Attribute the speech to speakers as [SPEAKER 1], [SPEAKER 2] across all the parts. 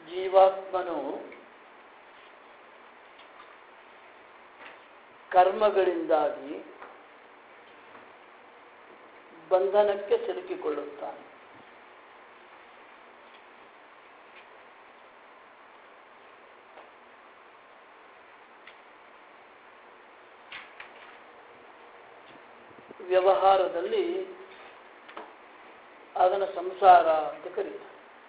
[SPEAKER 1] ಜೀವಾತ್ಮನು ಕರ್ಮಗಳಿಂದಾಗಿ ಬಂಧನಕ್ಕೆ ಸಿಲುಕಿಕೊಳ್ಳುತ್ತಾನೆ. ವ್ಯವಹಾರದಲ್ಲಿ ಅದನ್ನು ಸಂಸಾರ ಅಂತ ಕರೀತಾರೆ.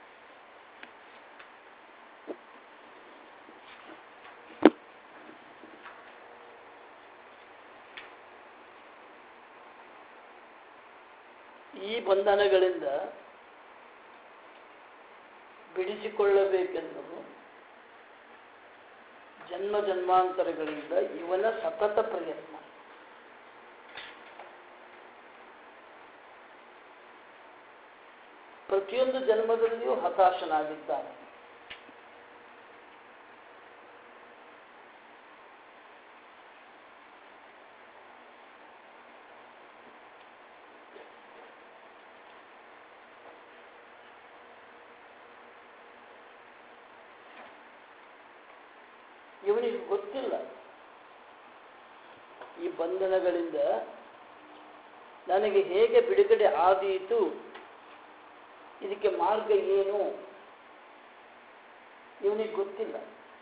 [SPEAKER 1] ಈ ಬಂಧನಗಳಿಂದ ಬಿಡಿಸಿಕೊಳ್ಳಬೇಕೆಂದು ಜನ್ಮ ಜನ್ಮಾಂತರಗಳಿಂದ ಇವನ ಸತತ ಪ್ರಯತ್ನ. ಪ್ರತಿಯೊಂದು ಜನ್ಮದಲ್ಲಿಯೂ ಹತಾಶನಾಗಿದ್ದಾನೆ. ಇವನಿಗೆ ಗೊತ್ತಿಲ್ಲ ಈ ಬಂಧನಗಳಿಂದ ನನಗೆ ಹೇಗೆ ಬಿಡುಗಡೆ ಆದೀತು, ಇದಕ್ಕೆ ಮಾರ್ಗ ಏನು, ಇವನಿಗೆ ಗೊತ್ತಿಲ್ಲ.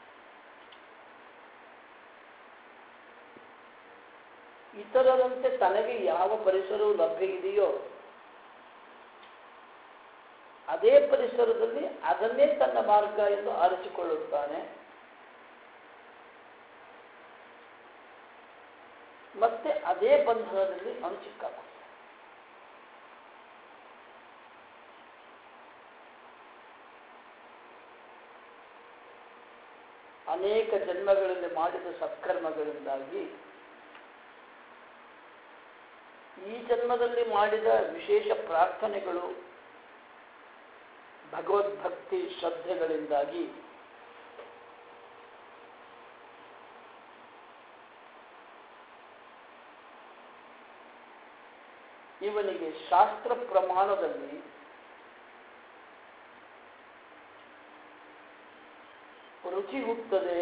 [SPEAKER 1] ಇತರರಂತೆ ತನಗೆ ಯಾವ ಪರಿಸರವು ಲಭ್ಯ ಇದೆಯೋ ಅದೇ ಪರಿಸರದಲ್ಲಿ ಅದನ್ನೇ ತನ್ನ ಮಾರ್ಗ ಎಂದು ಆರಿಸಿಕೊಳ್ಳುತ್ತಾನೆ. ಮತ್ತೆ ಅದೇ ಬಂಧನದಲ್ಲಿ ಅವನು ಸಿಕ್ಕಾಗ. ಅನೇಕ ಜನ್ಮಗಳಲ್ಲಿ ಮಾಡಿದ ಸತ್ಕರ್ಮಗಳಿಂದಾಗಿ ಈ ಜನ್ಮದಲ್ಲಿ ಮಾಡಿದ ವಿಶೇಷ ಪ್ರಾರ್ಥನೆಗಳು, ಭಗವದ್ಭಕ್ತಿ ಶ್ರದ್ಧೆಗಳಿಂದಾಗಿ ಇವನಿಗೆ ಶಾಸ್ತ್ರ ಪ್ರಮಾಣದಲ್ಲಿ ರುಚಿ ಹುಟ್ಟುತ್ತದೆ.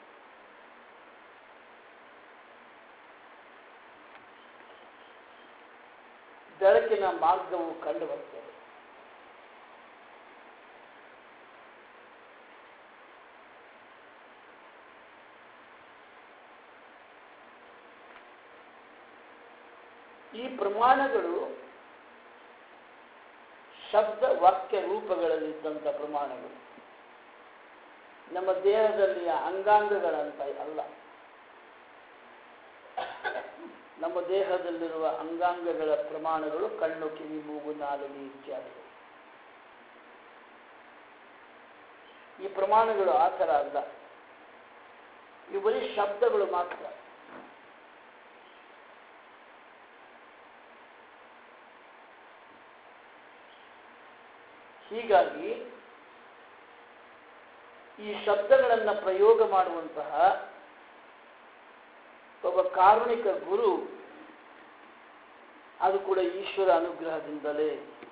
[SPEAKER 1] ಬೆಳಕಿನ ಮಾರ್ಗವು ಕಂಡುಬರುತ್ತದೆ. ಈ ಪ್ರಮಾಣಗಳು ಶಬ್ದ ವಾಕ್ಯ ರೂಪಗಳಲ್ಲಿದ್ದಂಥ ಪ್ರಮಾಣಗಳು, ನಮ್ಮ ದೇಹದಲ್ಲಿಯ ಅಂಗಾಂಗಗಳಂತ ಅಲ್ಲ. ನಮ್ಮ ದೇಹದಲ್ಲಿರುವ ಅಂಗಾಂಗಗಳ ಪ್ರಮಾಣಗಳು ಕಣ್ಣು, ಕಿವಿ, ಮೂಗು, ನಾಲಿಗೆ ಇತ್ಯಾದಿಗಳು. ಈ ಪ್ರಮಾಣಗಳು ಆ ಥರ ಅಲ್ಲ. ಇವು ಬರೀ ಶಬ್ದಗಳು ಮಾತ್ರ. ಹೀಗಾಗಿ ಈ ಶಬ್ದಗಳನ್ನು ಪ್ರಯೋಗ ಮಾಡುವಂತಹ ಒಬ್ಬ ಕಾರುಣಿಕ ಗುರು, ಅದು ಕೂಡ ಈಶ್ವರ ಅನುಗ್ರಹದಿಂದಲೇ.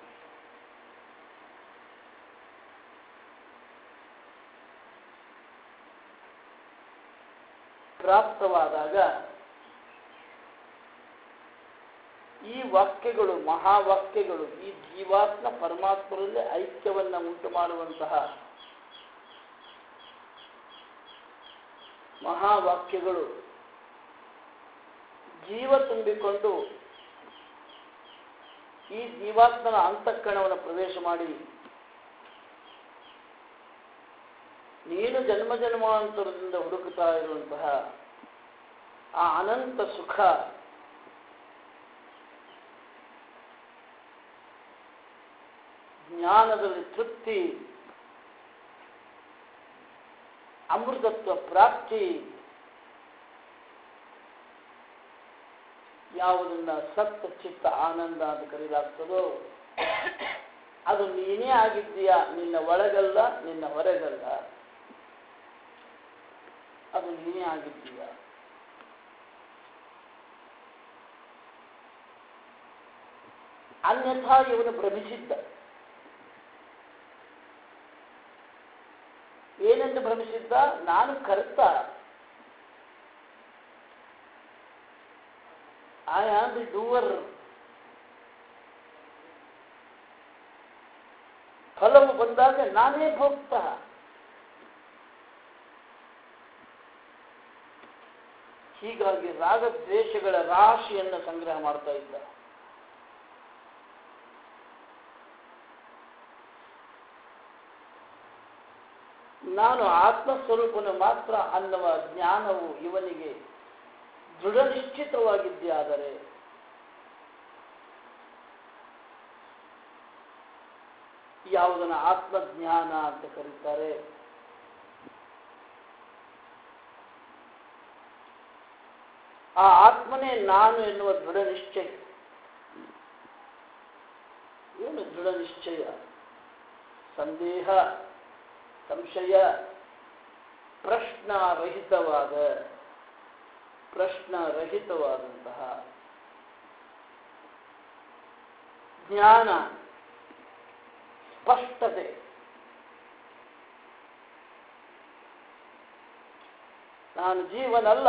[SPEAKER 1] ಪ್ರಾಪ್ತವಾದಾಗ ಈ ವಾಕ್ಯಗಳು, ಮಹಾವಾಕ್ಯಗಳು, ಈ ಜೀವಾತ್ಮ ಪರಮಾತ್ಮರಲ್ಲಿ ಐಕ್ಯವನ್ನು ಉಂಟು ಮಾಡುವಂತಹ ಮಹಾವಾಕ್ಯಗಳು ಜೀವ ತುಂಬಿಕೊಂಡು ಈ ಜೀವಾತ್ಮನ ಅಂತಃಕರಣವನ್ನು ಪ್ರವೇಶ ಮಾಡಿ ನೀನು ಜನ್ಮ ಜನ್ಮಾಂತರದಿಂದ ಹುಡುಕುತ್ತಾ ಇರುವಂತಹ ಆ ಅನಂತ ಸುಖ, ಜ್ಞಾನದಲ್ಲಿ ತೃಪ್ತಿ, ಅಮೃತತ್ವ ಪ್ರಾಪ್ತಿ, ಯಾವುದನ್ನ ಸತ್ತ ಚಿತ್ತ ಆನಂದ ಅಂತ ಕರೆಯಲಾಗ್ತದೋ ಅದು ನೀನೇ ಆಗಿದ್ದೀಯಾ. ನಿನ್ನ ಒಳಗಲ್ಲ, ನಿನ್ನ ಹೊರಗಲ್ಲ, ಅದು ನೀನೇ ಆಗಿದ್ದೀಯಾ. ಅನ್ಯಥಾ ಇವನು ಭ್ರಮಿಸಿದ್ದ. ಏನೆಂದು ಭ್ರಮಿಸಿದ್ದ? ನಾನು ಕರ್ತ, ಐ ಆಮ್ ದಿ ಡೂವರ್. ಫಲವು ಬಂದಾಗ ನಾನೇ ಭೋಕ್ತ. ಹೀಗಾಗಿ ರಾಗದ್ವೇಷಗಳ ರಾಶಿಯನ್ನು ಸಂಗ್ರಹ ಮಾಡ್ತಾ ಇದ್ದ. ನಾನು ಆತ್ಮಸ್ವರೂಪನು ಮಾತ್ರ ಅನ್ನುವ ಜ್ಞಾನವು ಇವನಿಗೆ ದೃಢ ನಿಶ್ಚಿತವಾಗಿದೆಯಾದರೆ ಯಾವುದನ್ನು ಆತ್ಮಜ್ಞಾನ ಅಂತ ಕರೀತಾರೆ. ಆ ಆತ್ಮನೇ ನಾನು ಎನ್ನುವ ದೃಢ ನಿಶ್ಚಯ. ಏನು ದೃಢ ನಿಶ್ಚಯ? ಸಂದೇಹ, ಸಂಶಯ, ಪ್ರಶ್ನಾರಹಿತವಾದಂತಹ ಜ್ಞಾನ, ಸ್ಪಷ್ಟತೆ. ನಾನು ಜೀವನಲ್ಲ,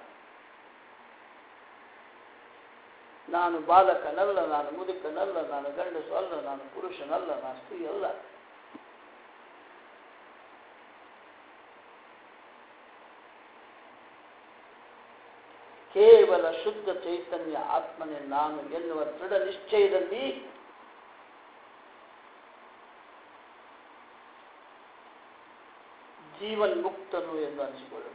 [SPEAKER 1] ನಾನು ಬಾಲಕನಲ್ಲ, ನಾನು ಮುದುಕನಲ್ಲ, ನಾನು ಗಂಡಸು ಅಲ್ಲ, ನಾನು ಪುರುಷನಲ್ಲ, ನಾನು ಸ್ತ್ರೀ ಅಲ್ಲ. ಕೇವಲ ಶುದ್ಧ ಚೈತನ್ಯ ಆತ್ಮನೇ ನಾನು ಎನ್ನುವ ದೃಢ ನಿಶ್ಚಯದಲ್ಲಿ ಜೀವನ್ಮುಕ್ತನು ಎಂದು ಅನಿಸಿಕೊಳ್ಳುತ್ತಾನೆ.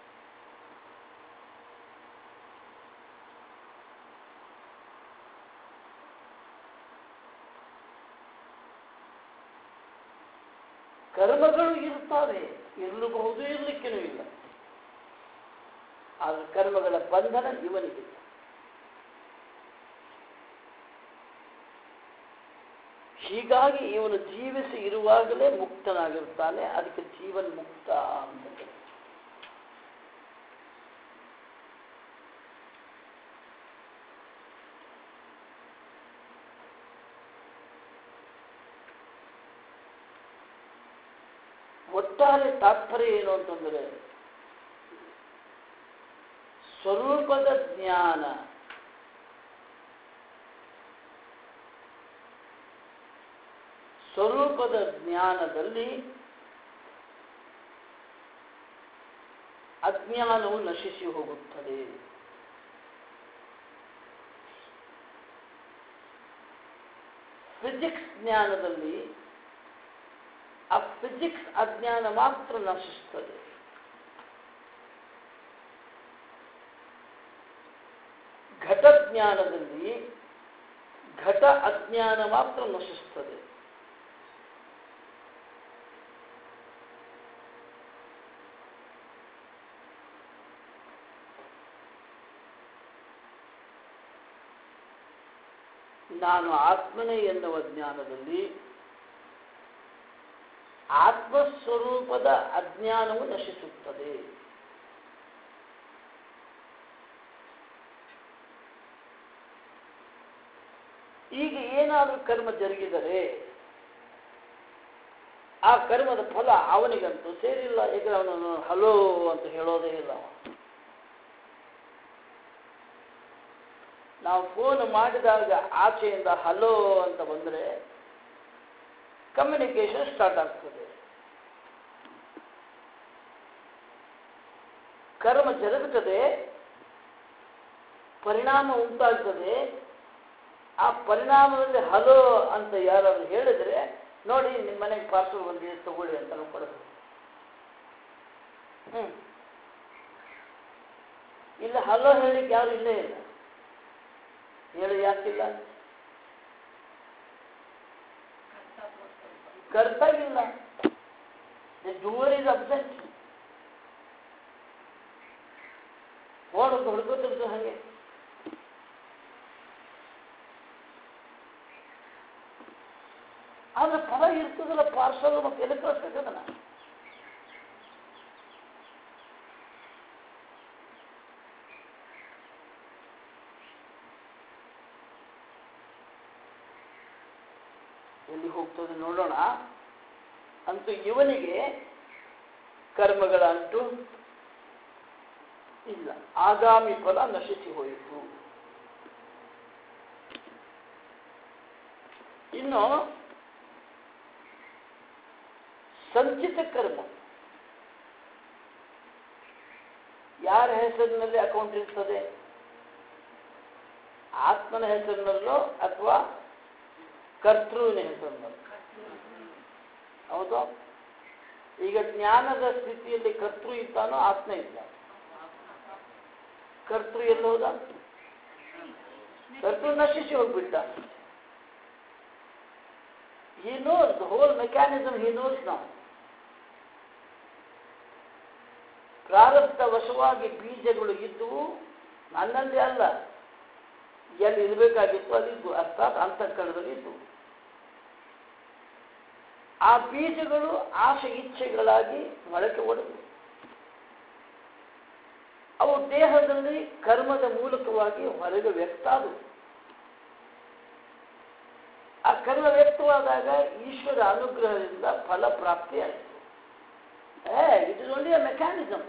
[SPEAKER 1] ಕರ್ಮಗಳು ಇರುತ್ತವೆ, ಇರಲೂಬಹುದು, ಇರಲಿಕ್ಕೇನೂ ಇಲ್ಲ. ಆದರೆ ಕರ್ಮಗಳ ಬಂಧನ ಇವನಿಗೆ. ಹೀಗಾಗಿ ಇವನು ಜೀವಿಸಿ ಇರುವಾಗಲೇ ಮುಕ್ತನಾಗಿರುತ್ತಾನೆ. ಅದಕ್ಕೆ ಜೀವನ್ ಮುಕ್ತ ಅಂತ. ಒಟ್ಟಾರೆ ತಾತ್ಪರ್ಯ ಏನು ಅಂತಂದರೆ, ಸ್ವರೂಪದ ಜ್ಞಾನ ಸ್ವರೂಪದ ಜ್ಞಾನದಲ್ಲಿ ಅಜ್ಞಾನವು ನಶಿಸಿ ಹೋಗುತ್ತದೆ. ಫಿಸಿಕ್ಸ್ ಜ್ಞಾನದಲ್ಲಿ ಆ ಫಿಸಿಕ್ಸ್ ಅಜ್ಞಾನ ಮಾತ್ರ ನಶಿಸುತ್ತದೆ. ಘಟ ಜ್ಞಾನದಲ್ಲಿ ಘಟ ಅಜ್ಞಾನ ಮಾತ್ರ ನಶಿಸುತ್ತದೆ. ನಾನು ಆತ್ಮನೇ ಎನ್ನುವ ಜ್ಞಾನದಲ್ಲಿ ಆತ್ಮಸ್ವರೂಪದ ಅಜ್ಞಾನವು ನಶಿಸುತ್ತದೆ. ಈಗ ಏನಾದರೂ ಕರ್ಮ ಜರುಗಿದರೆ ಆ ಕರ್ಮದ ಫಲ ಅವನಿಗಂತೂ ಸೇರಿಲ್ಲ. ಈಗ ಅವನನ್ನು ಹಲೋ ಅಂತ ಹೇಳೋದೇ ಇಲ್ಲ. ನಾವು ಫೋನ್ ಮಾಡಿದಾಗ ಆಚೆಯಿಂದ ಹಲೋ ಅಂತ ಬಂದರೆ ಕಮ್ಯುನಿಕೇಶನ್ ಸ್ಟಾರ್ಟ್ ಆಗ್ತದೆ. ಕರ್ಮ ಜರುಗುತ್ತದೆ, ಪರಿಣಾಮ ಉಂಟಾಗ್ತದೆ. ಆ ಪರಿಣಾಮದಲ್ಲಿ ಹಲೋ ಅಂತ ಯಾರಾದ್ರು ಹೇಳಿದ್ರೆ, ನೋಡಿ ನಿಮ್ಮ ಮನೆಗೆ ಪಾರ್ಸಲ್ ಬಂದಿದೆ ತಗೊಳ್ಳಿ ಅಂತ ನಾವು ಕೊಡೋದು. ಇಲ್ಲ ಹಲೋ ಹೇಳಿಕ್ಕೆ ಯಾರು ಇಲ್ಲೇ ಇಲ್ಲ. ಹೇಳಿ ಯಾಕಿಲ್ಲ? ಕರ್ತ ಇಲ್ಲ. Doer is absent. ಹೊಡ್ಕೋತಿರ್ತು ಹಾಗೆ. ಆದ್ರೆ ಫಲ ಇರ್ತದಲ್ಲ, ಪಾರ್ಸಲ್ ಮತ್ತೆ ಎಲ್ಲಿ ಕಳಿಸ್ಬೇಕದನ್ನ. ಎಲ್ಲಿ ಹೋಗ್ತದೆ ನೋಡೋಣ. ಅಂತೂ ಇವನಿಗೆ ಕರ್ಮಗಳ ಅಂಟು ಇಲ್ಲ. ಆಗಾಮಿ ಫಲ ನಶಿಸಿ ಹೋಯಿತು. ಇನ್ನು ಸಂಚಿತ ಕರ್ಮ ಯಾರ ಹೆಸರಿನಲ್ಲಿ ಅಕೌಂಟ್ ಇರ್ತದೆ? ಆತ್ಮನ ಹೆಸರಿನಲ್ಲೋ ಅಥವಾ ಕರ್ತೃವಿನ ಹೆಸರಿನಲ್ಲೋ? ಹೌದು. ಈಗ ಜ್ಞಾನದ ಸ್ಥಿತಿಯಲ್ಲಿ ಕರ್ತೃ ಇದ್ದಾನೋ ಆತ್ಮ ಇದ್ದ? ಕರ್ತೃ ಎಲ್ಲಿ ಹೋದ? ಕರ್ತೃ ನಶಿಸಿ ಹೋಗ್ಬಿಟ್ಟ. He knows the whole mechanism, he knows now. ಪ್ರಾರಬ್ಧ ವಶವಾಗಿ ಬೀಜಗಳು ಇದ್ದುವು, ನನ್ನಲ್ಲಿ ಅಲ್ಲ, ಎಲ್ಲಿ ಇರಬೇಕಾಗಿತ್ತು ಅಲ್ಲಿದ್ದು, ಅರ್ಥಾತ್ ಅಂತಃಕರಣದಲ್ಲಿ ಇದ್ದು. ಆ ಬೀಜಗಳು ಆಶೆ ಇಚ್ಛೆಗಳಾಗಿ ಮೊಳಕೆ ಒಡೆದು ಅವು ದೇಹದಲ್ಲಿ ಕರ್ಮದ ಮೂಲಕವಾಗಿ ಹೊರಗೆ ವ್ಯಕ್ತ ಆದವು. ಆ ಕರ್ಮ ವ್ಯಕ್ತವಾದಾಗ ಈಶ್ವರ ಅನುಗ್ರಹದಿಂದ ಫಲ ಪ್ರಾಪ್ತಿಯಾಯಿತು. It is only a mechanism.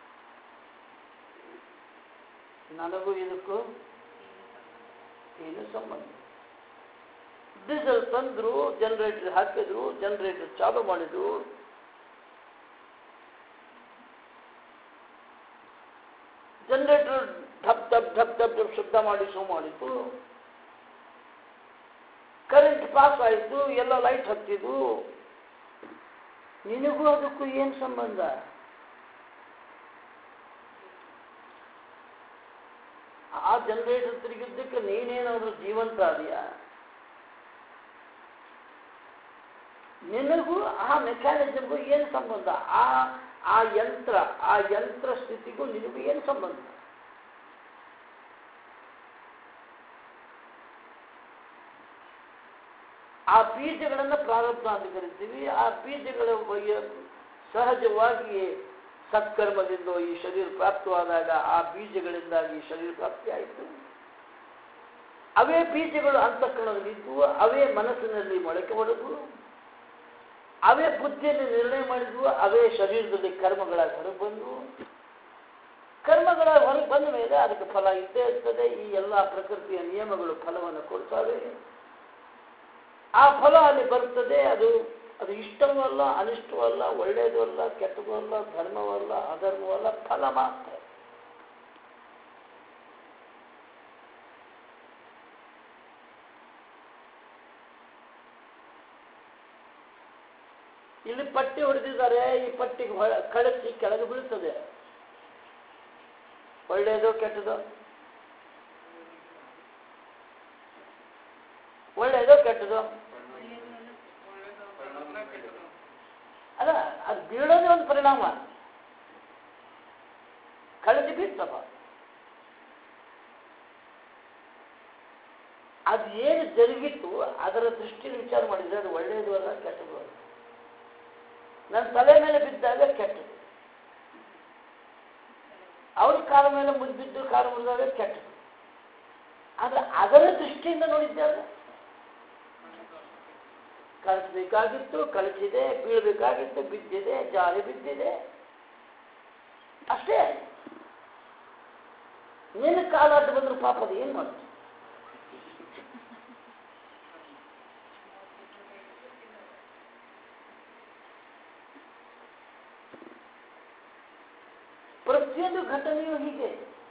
[SPEAKER 1] ನನಗೂ ಇದಕ್ಕೂ ಏನು ಸಂಬಂಧ? ಡೀಸೆಲ್ ತಂದ್ರು, ಜನರೇಟರ್ ಹಾಕಿದ್ರು, ಜನರೇಟರ್ ಚಾಲು ಮಾಡಿದ್ರು, ಜನರೇಟರ್ ಢಪ್ ಢಪ್ ಢಪ್ ಢಪ್ ಢಪ್ ಶಬ್ದ ಮಾಡಿ ಶೋ ಮಾಡಿತು, ಕರೆಂಟ್ ಪಾಸ್ ಆಯಿತು, ಎಲ್ಲ ಲೈಟ್ ಹತ್ತಿದ್ವು. ನಿನಗೂ ಅದಕ್ಕೂ ಏನು ಸಂಬಂಧ? ಆ ಜನರೇಟರ್ ತಿರುಗಿದ್ದಕ್ಕೆ ನೀನೇನಾದ್ರೂ ಜೀವಂತ ಅದೆಯಾ? ನಿನಗೂ ಆ ಮೆಕ್ಯಾನಿಸಮ್ಗೂ ಏನು ಸಂಬಂಧ? ಆ ಯಂತ್ರ ಸ್ಥಿತಿಗೂ ನಿನಗೂ ಏನು ಸಂಬಂಧ? ಆ ಬೀಜಗಳನ್ನು ಪ್ರಾರಬ್ಧ ಅಂತ ಕರಿತೀವಿ. ಆ ಬೀಜಗಳ ಸಹಜವಾಗಿ ಸತ್ಕರ್ಮದಿಂದ ಈ ಶರೀರ ಪ್ರಾಪ್ತವಾದಾಗ ಆ ಬೀಜಗಳಿಂದಾಗಿ ಶರೀರ ಪ್ರಾಪ್ತಿ ಆಯಿತು. ಅವೇ ಬೀಜಗಳು ಅಂತಃಕರಣದಲ್ಲಿದ್ದು, ಅವೇ ಮನಸ್ಸಿನಲ್ಲಿ ಮೊಳಕೆ ಹೊಡೆದು, ಅವೇ ಬುದ್ಧಿಯಲ್ಲಿ ನಿರ್ಣಯ ಮಾಡಿದ್ವು, ಅವೇ ಶರೀರದಲ್ಲಿ ಕರ್ಮಗಳಾಗಿ ಹೊರಗೆ ಬಂದವು. ಕರ್ಮಗಳಾಗಿ ಹೊರಗೆ ಬಂದ ಮೇಲೆ ಅದಕ್ಕೆ ಫಲ ಇದ್ದೇ ಇರ್ತದೆ. ಈ ಎಲ್ಲ ಪ್ರಕೃತಿಯ ನಿಯಮಗಳು ಫಲವನ್ನು ಕೊಡ್ತವೆ. ಆ ಫಲ ಅಲ್ಲಿ ಬರ್ತದೆ. ಅದು ಇಷ್ಟವೂ ಅಲ್ಲ, ಅನಿಷ್ಟವೂ ಅಲ್ಲ, ಒಳ್ಳೆಯದು ಅಲ್ಲ, ಕೆಟ್ಟದೂ ಅಲ್ಲ, ಧರ್ಮವಲ್ಲ, ಅಧರ್ಮವಲ್ಲ, ಫಲ ಮಾತ್ರ. ಇಲ್ಲಿ ಪಟ್ಟಿ ಹೊಡೆದಿದ್ದಾರೆ. ಈ ಪಟ್ಟಿಗೆ ಕಳಚಿ ಕೆಳಗೆ ಬೀಳ್ತದೆ. ಒಳ್ಳೆಯದು ಕೆಟ್ಟದು? ಒಳ್ಳೆಯದು ಕೆಟ್ಟದು? ಅಲ್ಲ, ಅದು ಬೀಳೋದೇ ಒಂದು ಪರಿಣಾಮ. ಕಳಚಿ ಬೀಳ್ತಪ್ಪ. ಅದು ಏನು ಜರುಗಿತ್ತು ಅದರ ದೃಷ್ಟಿಯಲ್ಲಿ ವಿಚಾರ ಮಾಡಿದರೆ ಅದು ಒಳ್ಳೆಯದು ಅಲ್ಲ, ಕೆಟ್ಟದು ಅಲ್ಲ. ನನ್ನ ತಲೆ ಮೇಲೆ ಬಿದ್ದಾಗ ಕೆಟ್ಟದು, ಅವ್ರ ಕಾಲ ಮೇಲೆ ಮುರಿಬಿದ್ದು ಕಾಲು ಮುರಿದಾಗ ಕೆಟ್ಟದು. ಆದರೆ ಅದರ ದೃಷ್ಟಿಯಿಂದ ನೋಡಿದ್ದಾರೆ. ಕಳಿಸ್ಬೇಕಾಗಿತ್ತು, ಕಳಿಸಿದೆ. ಬೀಳ್ಬೇಕಾಗಿತ್ತು, ಬಿದ್ದಿದೆ. ಜಾರಿ ಬಿದ್ದಿದೆ, ಅಷ್ಟೇ. ನಿನ್ನ ಕಾಲಾಟ ಬಂದ್ರು ಪಾಪದ ಏನು ಮಾಡ್ತು? ಪ್ರತಿಯೊಂದು ಘಟನೆಯೂ ಹೀಗೆ.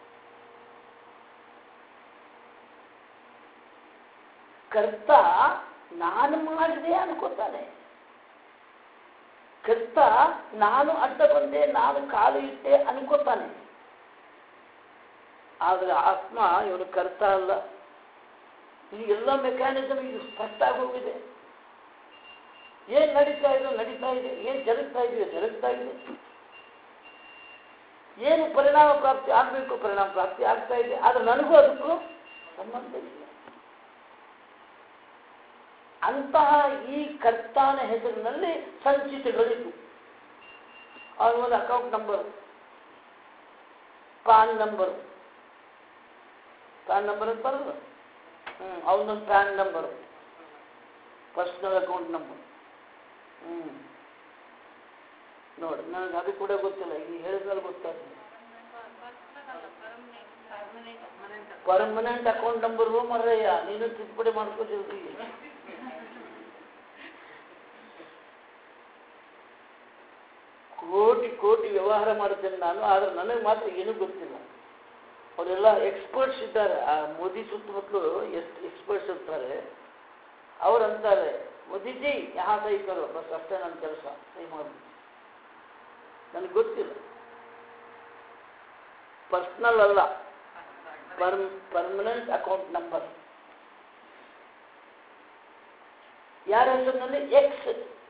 [SPEAKER 1] ಕರ್ತ ನಾನು ಮಾಡಿದೆ ಅನ್ಕೋತಾನೆ. ಕರ್ತ ನಾನು ಅಡ್ಡ ಬಂದೆ, ನಾನು ಕಾಲು ಇಟ್ಟೆ ಅನ್ಕೋತಾನೆ. ಆದರೆ ಆತ್ಮ ಇವನು ಕರ್ತ ಅಲ್ಲ. ಈ ಎಲ್ಲ ಮೆಕ್ಯಾನಿಸಮ್ ಇದು ಸ್ಪಷ್ಟ ಆಗಿ ಹೋಗಿದೆ. ಏನ್ ನಡೀತಾ ಇದೆ, ಏನ್ ಜರುಗ್ತಾ ಇದೆ. ಏನು ಪರಿಣಾಮ ಪ್ರಾಪ್ತಿ ಆಗಬೇಕು, ಪರಿಣಾಮ ಪ್ರಾಪ್ತಿ ಆಗ್ತಾ ಇದೆ. ಆದರೆ ನನಗೂ ಅದಕ್ಕೂ ಸಂಬಂಧ ಇಲ್ಲ. ಅಂತಹ ಈ ಕರ್ತಾನ ಹೆಸರಿನಲ್ಲಿ ಸಂಚಿತಗಳಿತು. ಅವನೊಂದು ಅಕೌಂಟ್ ನಂಬರ್, ಪಾನ್ ನಂಬರ್ ಅಂತ ಬರಲ್ಲ. ಅವನೊಂದು PAN number, personal account number. ನೋಡಿ, ನನಗೆ ಅದು ಕೂಡ ಗೊತ್ತಿಲ್ಲ, ಈಗ ಹೇಳಿದ್ಮೇಲೆ ಗೊತ್ತಾಗ್ತದೆ. ಪರ್ಮನೆಂಟ್ ಅಕೌಂಟ್ ನಂಬರ್ ಮರ್ರಯ್ಯ, ನೀನು ತಿದ್ದುಪಡಿ ಮಾಡ್ಕೋತಿರ್ತಿ. ಕೋಟಿ ಕೋಟಿ ವ್ಯವಹಾರ ಮಾಡ್ತೇನೆ ನಾನು, ಆದ್ರೆ ನನಗೆ ಮಾತ್ರ ಏನೂ ಗೊತ್ತಿಲ್ಲ. ಅವರೆಲ್ಲ ಎಕ್ಸ್ಪರ್ಟ್ಸ್ ಇದ್ದಾರೆ, ಆ ಮೋದಿ ಸುತ್ತಮುತ್ತಲು ಎಷ್ಟು ಎಕ್ಸ್ಪರ್ಟ್ಸ್ ಇರ್ತಾರೆ. ಅವ್ರು ಅಂತಾರೆ, ಮೋದಿಜಿ ಯಹಾ ಸಹಿ ಕರೋ, ಬಸ್ ಅಷ್ಟೇ ನನ್ನ ಕೆಲಸ, ಸಹಿ ಮಾಡಿ. ನನಗೆ ಗೊತ್ತಿಲ್ಲ, ಪರ್ಸ್ನಲ್ ಅಲ್ಲ, ಪರ್ಮನೆಂಟ್ ಅಕೌಂಟ್ ನಂಬರ್. ಯಾರ ಹೆಸರಿನಲ್ಲಿ ಎಕ್ಸ್,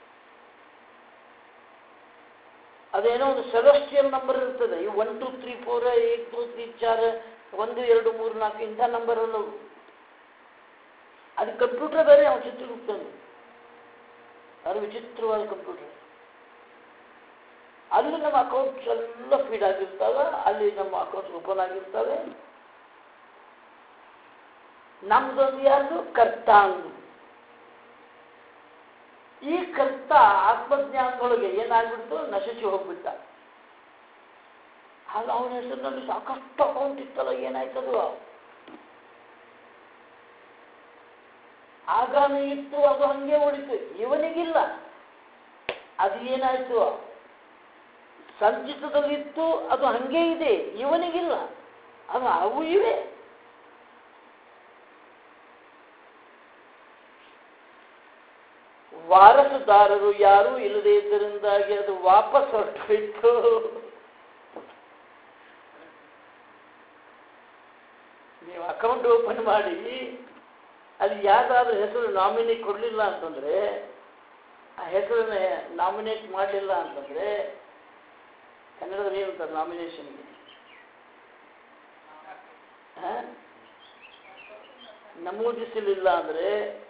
[SPEAKER 1] ಅದೇನೋ ಒಂದು ಸೆಲೆಸ್ಟಿಯಲ್ ನಂಬರ್ ಇರ್ತದೆ. ಇವು 1 2 3 4 1 2 3 4 1 2 3 4 ಇಂಥ ನಂಬರ್ ಅಲ್ಲವು. ಅದು ಕಂಪ್ಯೂಟರ್ ಬೇರೆ, ಅವನು ಚಿತ್ರಗುಪ್ತನು, ಅದು ವಿಚಿತ್ರವಾದ ಕಂಪ್ಯೂಟರ್. ಅಲ್ಲಿ ನಮ್ಮ ಅಕೌಂಟ್ಸ್ ಎಲ್ಲ ಫೀಡ್ ಆಗಿರ್ತವೆ, ಅಲ್ಲಿ ನಮ್ಮ ಅಕೌಂಟ್ಸ್ ಓಪನ್ ಆಗಿರ್ತವೆ. ನಮ್ದೊಂದು ಯಾರು ಕರ್ತ ಅಂದು, ಈ ಕರ್ತ ಆತ್ಮಜ್ಞಾನದೊಳಗೆ ಏನಾಗ್ಬಿಡ್ತು, ನಶಿಸಿ ಹೋಗ್ಬಿಟ್ಟ. ಆಗ ಅವನ ಹೆಸರಿನಲ್ಲಿ ಸಾಕಷ್ಟು ಅಕೌಂಟ್ ಇತ್ತಲ್ಲ, ಏನಾಯ್ತದು? ಆಗಾಮಿ ಇತ್ತು, ಅದು ಹಂಗೆ ಉಳಿತು. ಇವನಿಗಿಲ್ಲ, ಅದು ಏನಾಯ್ತು? ಸಂಚಿತದಲ್ಲಿತ್ತು, ಅದು ಹಂಗೆ ಇದೆ. ಇವನಿಗಿಲ್ಲ, ಅದು ಅವು ಇವೆ. ವಾರಸುದಾರರು ಯಾರು ಇಲ್ಲದೆ ಇದ್ದರಿಂದಾಗಿ ಅದು ವಾಪಸ್ ಹೊರಟೋಯ್ತು. ನೀವು ಅಕೌಂಟ್ ಓಪನ್ ಮಾಡಿ ಅಲ್ಲಿ ಯಾವ್ದಾದ್ರೂ ಹೆಸರು ನಾಮಿನಿ ಕೊಡಲಿಲ್ಲ ಅಂತಂದ್ರೆ, ಆ ಹೆಸರನ್ನ ನಾಮಿನೇಟ್ ಮಾಡಲಿಲ್ಲ ಅಂತಂದ್ರೆ, ಕನ್ನಡದಲ್ಲಿ ಏನಂತಾರೆ ನಾಮಿನೇಷನ್ಗೆ? ನಮೂದಿಸಲಿಲ್ಲ ಅಂದ್ರೆ,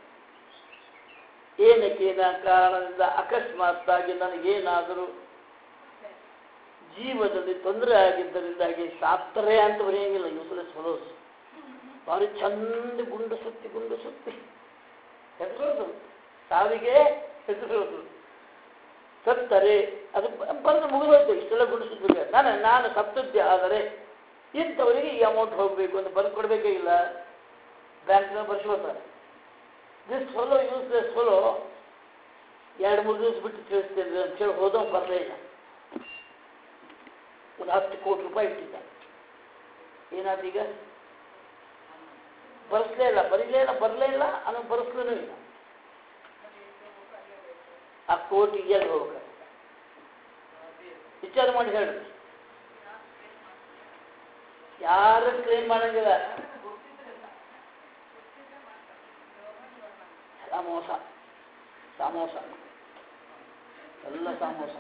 [SPEAKER 1] ಏನಕ್ಕೇನ ಕಾರಣದಿಂದ ಅಕಸ್ಮಾತ್ತಾಗಿ ನನಗೇನಾದರೂ ಜೀವನದಲ್ಲಿ ತೊಂದರೆ ಆಗಿದ್ದರಿಂದಾಗಿ ಸಾತ್ರೆ ಅಂತ ಬರೆಯಂಗಿಲ್ಲ. ಯೂಸ್ಲೆಸ್ ಫೆಲೋಸ್ ಭಾರಿ ಚಂದ ಗುಂಡು ಸುತ್ತಿ ಹೆಸರೋದು, ಸಾವಿಗೆ ಹೆಸರೋದು. ಸತ್ತರೆ ಅದು ಬಂದು ಮುಗಿದೋಯ್ತು. ಇಷ್ಟೆಲ್ಲ ಗುಂಡು ಸುತ್ತಬೇಕು. ನಾನು ಸತ್ತದ್ದೆ, ಆದರೆ ಇಂಥವರಿಗೆ ಈ ಅಮೌಂಟ್ ಹೋಗಬೇಕು ಅಂತ ಬರೆದು ಕೊಡಬೇಕೇ ಇಲ್ಲ, ಬ್ಯಾಂಕ್ನ ಬರ್ಸ್ಕೊತಾರೆ. ದಿಸ್ ಫಲೋ ಯೂಸ್ಲೆಸ್ ಫಲೋ 2-3 ದಿವಸ ಬಿಟ್ಟು ತಿಳಿಸ್ತೇನೆ ಅಂತ ಹೇಳಿ ಹೋದವ್ ಬರಲೇ ಇಲ್ಲ. ಒಂದು 10 ಕೋಟಿ ರೂಪಾಯಿ ಇಟ್ಟಿದ್ದ. ಏನಾದೀಗ? ಬರೆಸಲೇ ಇಲ್ಲ, ಬರಲೇ ಇಲ್ಲ, ಅನ್ನೋ ಬರೆಸ್ಲೂ ಇಲ್ಲ. ಆ ಕೋಟಿಗೆ ಎಲ್ಲಿ ಹೋಗ್ಬೇಕು? ವಿಚಾರ ಮಾಡಿ ಹೇಳಿ. ಯಾರು ಕ್ಲೇಮ್ ಮಾಡಂಗಿಲ್ಲ. ಸಮೋಸ ಎಲ್ಲ ಸಮೋಸ.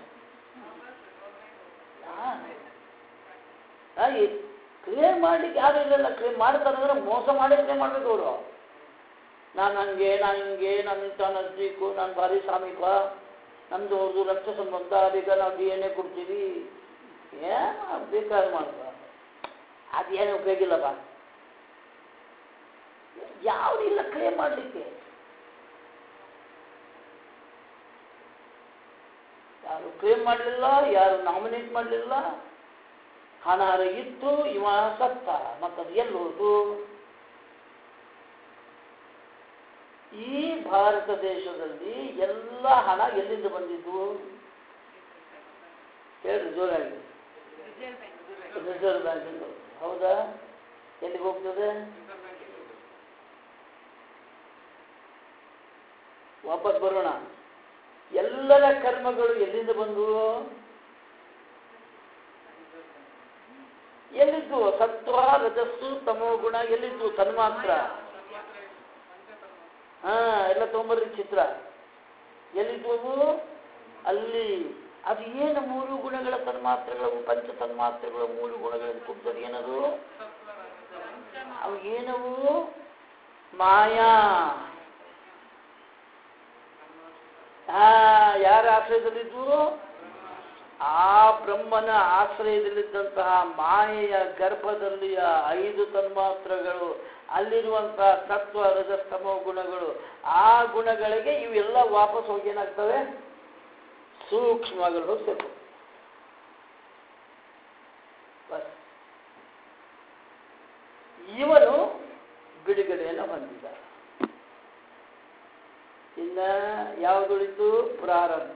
[SPEAKER 1] ಕ್ಲೇಮ್ ಮಾಡ್ಲಿಕ್ಕೆ ಯಾರು ಇಲ್ಲ. ಕ್ಲೇಮ್ ಮಾಡ್ತಾರಂದ್ರೆ ಮೋಸ ಮಾಡಿ ಕ್ಲೇಮ್ ಮಾಡ್ಬೇಕು ಅವರು. ನಾನು ಹಂಗೆ, ನಾನು ಹಿಂಗೆ, ನನ್ನ ಇಂಥ ನಜೀಕು, ನಾನು ಭಾರಿ ಸಾಮೀಪ, ನಮ್ದು ಅವ್ರದ್ದು ರಕ್ತ ಸಂಬಂಧ, ಅದೀಗ ನಾವು DNA ಕೊಡ್ತೀವಿ. ಏನು ಬೇಕಾದ್ರೆ ಮಾಡ್ತಾರೆ, ಅದೇನು ಉಪಯೋಗಿಲ್ಲಪ್ಪ. ಯಾವುದಿಲ್ಲ ಕ್ಲೇಮ್ ಮಾಡಲಿಕ್ಕೆ. ಯಾರು ಕ್ಲೇಮ್ ಮಾಡಲಿಲ್ಲ, ಯಾರು ನಾಮಿನೇಟ್ ಮಾಡಲಿಲ್ಲ. ಹಣಾರ ಇತ್ತು, ಇವ ಸತ್ತ, ಮತ್ತದು ಎಲ್ಲಿ ಹೋದು? ಈ ಭಾರತ ದೇಶದಲ್ಲಿ ಎಲ್ಲ ಹಣ ಎಲ್ಲಿಂದ ಬಂದಿದ್ದು ಹೇಳ್ರಿ ಜೋರಾಗಿ? ರಿಸರ್ವ್ ಬ್ಯಾಂಕಿಂದ. ಹೌದಾ? ಎಲ್ಲಿಗೆ ಹೋಗ್ತದೆ? ವಾಪಸ್ ಬರೋಣ. ಎಲ್ಲರ ಕರ್ಮಗಳು ಎಲ್ಲಿಂದ ಬಂದವು? ಎಲ್ಲಿದ್ದು? ಸತ್ವ, ರಜಸ್ಸು, ತಮೋ ಗುಣ ಎಲ್ಲಿದ್ದು? ತನ್ಮಾತ್ರ. ಎಲ್ಲ ತೊಂಬರ್ರಿ ಚಿತ್ರ. ಎಲ್ಲಿದ್ದವು? ಅಲ್ಲಿ. ಅದು ಏನು? 3 ಗುಣಗಳ ತನ್ಮಾತ್ರಗಳು, ಪಂಚ ತನ್ಮಾತ್ರಗಳು, 3 ಗುಣಗಳಿಂದ ಕೂಡ್ತದೆ. ಏನದು? ಅವು ಏನವು? ಮಾಯಾ. ಯಾರ ಆಶ್ರಯದಲ್ಲಿದ್ದು? ಆ ಬ್ರಹ್ಮನ ಆಶ್ರಯದಲ್ಲಿದ್ದಂತಹ ಮಾಯೆಯ ಗರ್ಭದಲ್ಲಿಯ 5 ತನ್ಮಾತ್ರಗಳು, ಅಲ್ಲಿರುವಂತಹ ಸತ್ವ, ರಜಸ್ತಮೋ ಗುಣಗಳು, ಆ ಗುಣಗಳಿಗೆ ಇವೆಲ್ಲ ವಾಪಸ್ ಹೋಗಿ ಏನಾಗ್ತವೆ? ಸೂಕ್ಷ್ಮಗಳು ಹೋಗ್ಬೇಕು. ಇವನು ಬಿಡುಗಡೆಯನ್ನು ಹೊಂದಿದ. ಇನ್ನ ಯಾವುದುಳಿತು? ಪ್ರಾರಬ್ಧ.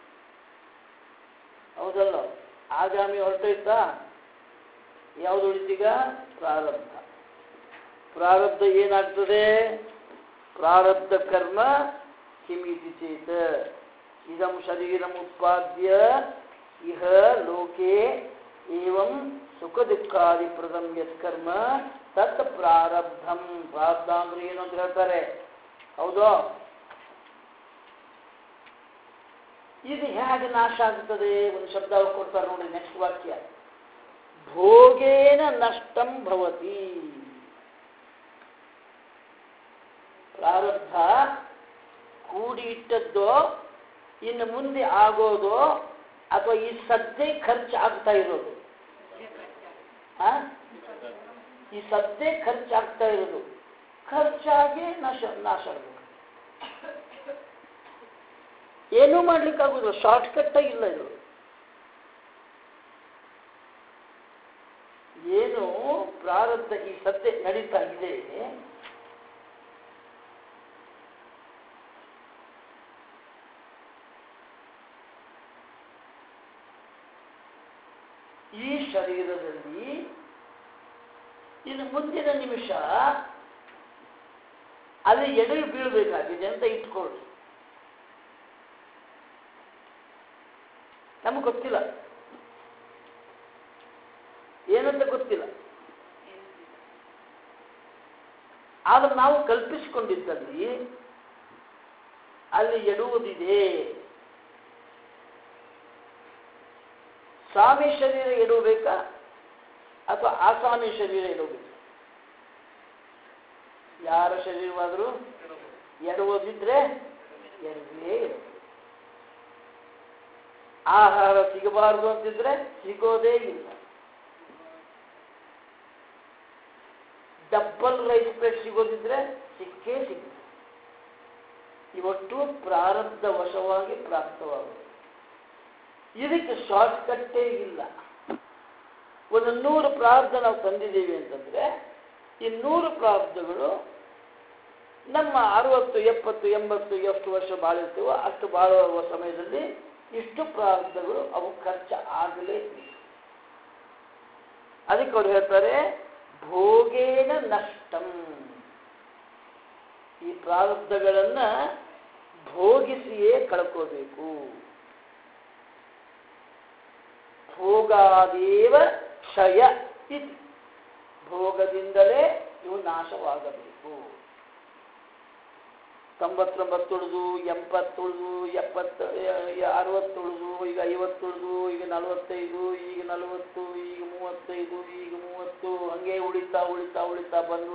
[SPEAKER 1] ಹೌದಲ್ಲ? ಆಗಾಮಿ ಹೊರಟೋಯ್ತಾ? ಯಾವುದುಳಿತೀಗ? ಪ್ರಾರಬ್ಧ. ಪ್ರಾರಬ್ಧ ಏನಾಗ್ತದೆ? ಪ್ರಾರಬ್ಧ ಕರ್ಮ ಕಿಮಿತಿ ಚೇತ ಇದಂ ಶರೀರಂ ಉತ್ಪಾದ್ಯ ಇಹ ಲೋಕೆ ಏವಂ ಸುಖ ದುಃಖಾದಿ ಪ್ರದಂ ಯತ್ಕರ್ಮ ತತ್ ಪ್ರಾರಬ್ಧಂ. ಪ್ರಾರಬ್ಧ ಅಂದ್ರೆ ಏನು ಅಂತ ಹೇಳ್ತಾರೆ. ಹೌದೋ? ಇದು ಹೇಗೆ ನಾಶ ಆಗ್ತದೆ? ಒಂದು ಶಬ್ದ ಕೊಡ್ತಾರೆ ನೋಡಿ, ನೆಕ್ಸ್ಟ್ ವಾಕ್ಯ. ಭೋಗೇನ ನಷ್ಟಂ ಭವತಿ. ಪ್ರಾರಬ್ಧ ಕೂಡಿ ಇಟ್ಟದ್ದೋ ಇನ್ನು ಮುಂದೆ ಆಗೋದು ಅಥವಾ ಈ ಸದ್ಯ ಖರ್ಚು ಆಗ್ತಾ ಇರೋದು? ಈ ಸದ್ಯ ಖರ್ಚಾಗ್ತಾ ಇರೋದು. ಖರ್ಚಾಗಿ ನಾಶ ಆಗಬೇಕು. ಏನೂ ಮಾಡ್ಲಿಕ್ಕಾಗೋದು. ಶಾರ್ಟ್ಕಟ್ ಇಲ್ಲ ಇದು. ಏನು ಪ್ರಾರಬ್ಧ ಈ ಸದ್ಯ ನಡೀತಾ ಇದೆ, ಈ ಶರೀರದಲ್ಲಿ ಇನ್ನು ಮುಂದಿನ ನಿಮಿಷ ಅಲ್ಲಿ ಎಡವಿ ಬೀಳಬೇಕಾಗಿದೆ ಅಂತ ಇಟ್ಕೊಳ್ಳಿ. ನಮಗೆ ಗೊತ್ತಿಲ್ಲ, ಏನಂತ ಗೊತ್ತಿಲ್ಲ. ಆದ್ರೆ ನಾವು ಕಲ್ಪಿಸಿಕೊಂಡಿದ್ದಲ್ಲಿ ಅಲ್ಲಿ ಎಡುವುದಿದೆ. ಸ್ವಾಮಿ ಶರೀರ ಎಡಬೇಕಾ ಅಥವಾ ಆಸಾಮಿ ಶರೀರ ಎಡಬೇಕು? ಯಾರ ಶರೀರವಾದರೂ ಎಡುವುದಿದ್ರೆ ಎಡವೇ. ಆಹಾರ ಸಿಗಬಾರದು ಅಂತಿದ್ರೆ ಸಿಗೋದೇ ಇಲ್ಲ. ಡಬ್ಬಲ್ ರೈಸ್ ಪ್ಲೇಟ್ ಸಿಗೋದಿದ್ರೆ ಸಿಕ್ಕೇ ಸಿಗುತ್ತೆ. ಇವತ್ತು ಪ್ರಾರಬ್ಧ ವಶವಾಗಿ ಪ್ರಾಪ್ತವಾಗುವುದು. ಇದಕ್ಕೆ ಶಾರ್ಟ್ ಕಟ್ಟೇ ಇಲ್ಲ. ಒಂದು 100 ಪ್ರಾರಬ್ಧ ನಾವು ತಂದಿದ್ದೀವಿ ಅಂತಂದ್ರೆ ಈ 100 ಪ್ರಾರಬ್ಧಗಳು ನಮ್ಮ 60, 70, 80 ಎಷ್ಟು ವರ್ಷ ಬಾಳಿರ್ತೀವೋ ಅಷ್ಟು ಬಾಳುವ ಸಮಯದಲ್ಲಿ ಇಷ್ಟು ಪ್ರಾರಬ್ಧಗಳು ಅವು ಖರ್ಚು ಆಗಲೇಬೇಕು. ಅದಕ್ಕೆ ಅವ್ರು ಹೇಳ್ತಾರೆ ಭೋಗೇನ ನಷ್ಟಂ. ಈ ಪ್ರಾರಬ್ಧಗಳನ್ನ ಭೋಗಿಸಿಯೇ ಕಳ್ಕೋಬೇಕು. ಭೋಗಾದೇವ ಕ್ಷಯ ಇತಿ. ಭೋಗದಿಂದಲೇ ಇವು ನಾಶವಾಗಬೇಕು. 99 ಉಳಿದು, 80 ಉಳಿದು, 70, 60 ಉಳಿದು, ಈಗ 50 ಉಳಿದು, ಈಗ 45, ಈಗ 40, ಈಗ 35, ಈಗ 30, ಹಂಗೆ ಉಳಿತಾ ಉಳಿತಾ ಉಳಿತಾ ಬಂದು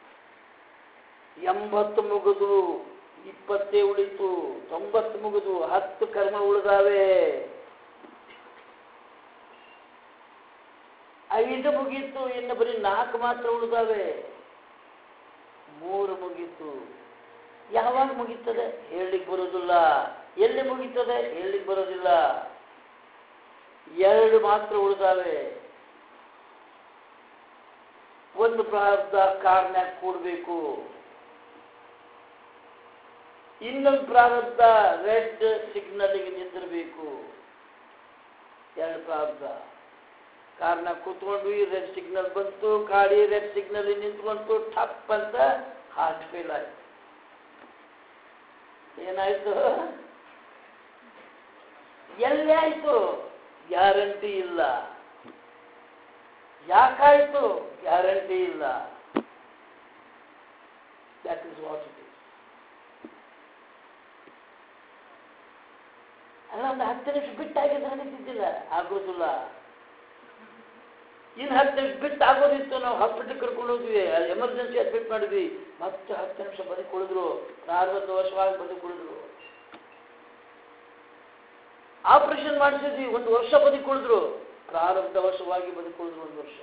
[SPEAKER 1] 80 ಮುಗಿದು 20 ಉಳಿತು, 90 ಮುಗಿದು 10 ಕರ್ಮ ಉಳಿದಾವೆ, 5 ಮುಗೀತು, ಇನ್ನು ಬರೀ 4 ಮಾತ್ರ ಉಳಿದಾವೆ, 3 ಮುಗೀತು. ಯಾವಾಗ ಮುಗೀತದೆ ಹೇಳಲಿಕ್ಕೆ ಬರೋದಿಲ್ಲ. ಎಲ್ಲಿ ಮುಗೀತದೆ ಹೇಳಲಿಕ್ಕೆ ಬರೋದಿಲ್ಲ. 2 ಮಾತ್ರ ಉಳಿದಾವೆ. ಒಂದು ಪ್ರಾರಬ್ಧ ಕಾರ್ನ್ಯಾಗ ಕೂಡಬೇಕು, ಇನ್ನೊಂದು ಪ್ರಾರಬ್ಧ ರೆಡ್ ಸಿಗ್ನಲ್ಗೆ ನಿಂತಿರಬೇಕು. 2 ಪ್ರಾರಬ್ಧ. ಕಾರ್ನಾಗ ಕೂತ್ಕೊಂಡ್ವಿ, ರೆಡ್ ಸಿಗ್ನಲ್ ಬಂತು, ಗಾಡಿ ರೆಡ್ ಸಿಗ್ನಲ್ ನಿಂತ್ಕೊಂತು, ಟಪ್ ಅಂತ ಹಾರ್ಟ್ ಫೇಲ್ ಆಯ್ತು. ಏನಾಯ್ತು? ಎಲ್ಲಿ ಆಯ್ತು? ಗ್ಯಾರಂಟಿ ಇಲ್ಲ. ಯಾಕಾಯ್ತು? ಗ್ಯಾರಂಟಿ ಇಲ್ಲ. That is what it is. ಅಲ್ಲ, ಒಂದು 10 ನಿಮಿಷ ಬಿಟ್ಟಾಗಿದ್ರೆ ನಡೀತಿದ್ದಿಲ್ಲ, ಆಗೋದಿಲ್ಲ. ಇನ್ನು 10 ನಿಮಿಷ ಬಿಟ್ಟು ಆಗೋದಿತ್ತು. ನಾವು ಹಾಸ್ಪಿಟಲ್ ಕರ್ಕೊಂಡು ಹೋದ್ವಿ, ಅಲ್ಲಿ ಎಮರ್ಜೆನ್ಸಿ ಅಡ್ಮಿಟ್ ಮಾಡಿದ್ವಿ, ಮತ್ತೆ 10 ನಿಮಿಷ ಬದುಕುಳಿದ್ರು, 40 ವರ್ಷವಾಗಿ ಬದುಕುಳಿದ್ರು. ಆಪರೇಷನ್ ಮಾಡಿಸಿದ್ವಿ, 1 ವರ್ಷ ಬದುಕುಳಿದ್ರು, ಪ್ರಾರಬ್ಧ ವರ್ಷವಾಗಿ ಬದುಕುಳಿದ್ರು 1 ವರ್ಷ.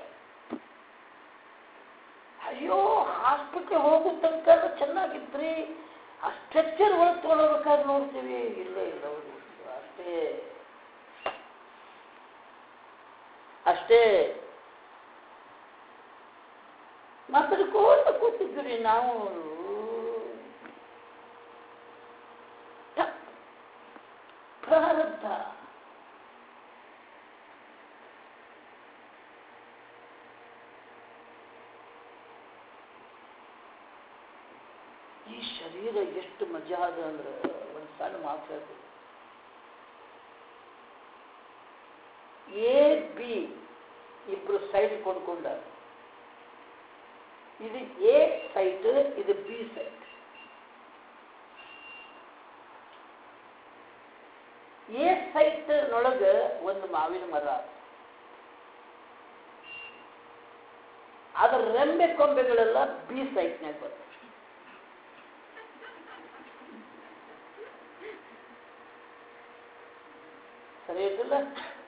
[SPEAKER 1] ಅಯ್ಯೋ, ಹಾಸ್ಪಿಟ್ಲ್ ಹೋಗೋ ತನಕ ಚೆನ್ನಾಗಿದ್ರಿ, ಆ ಸ್ಟ್ರೆಚ್ಚರ್ ಒಳಗೆ ತೊಗೊಳ್ಬೇಕಾದ್ರೆ ನೋಡ್ತೀವಿ, ಇಲ್ಲ ಇಲ್ಲ ಅಷ್ಟೇ ಅಷ್ಟೇ. ಮಾತಾಡ್ಕೋತ ಕೂತಿದ್ವಿ ನಾವು. ಪ್ರಾರಬ್ಧ. ಈ ಶರೀರ ಎಷ್ಟು ಮಜಾ ಅದ ಅಂದ್ರೆ ಒಂದು ಸಣ್ಣ ಮಾತು ಹೇಳ್ತೀವಿ. ಎ ಬಿ ಇಬ್ರು ಸೈಟ್ ಕೊಂಡ್ಕೊಂಡ. ಇದು ಎ ಸೈಟ್, ಇದು ಬಿ ಸೈಟ್. ಎ ಸೈಟ್ ನೊಳಗೆ ಒಂದು ಮಾವಿನ ಮರ, ಅದರ ರೆಂಬೆ ಕೊಂಬೆಗಳೆಲ್ಲ ಬಿ ಸೈಟ್ನಾಗ ಬರ್ತವೆ. ಸರಿ ಐತಿಲ್ಲ?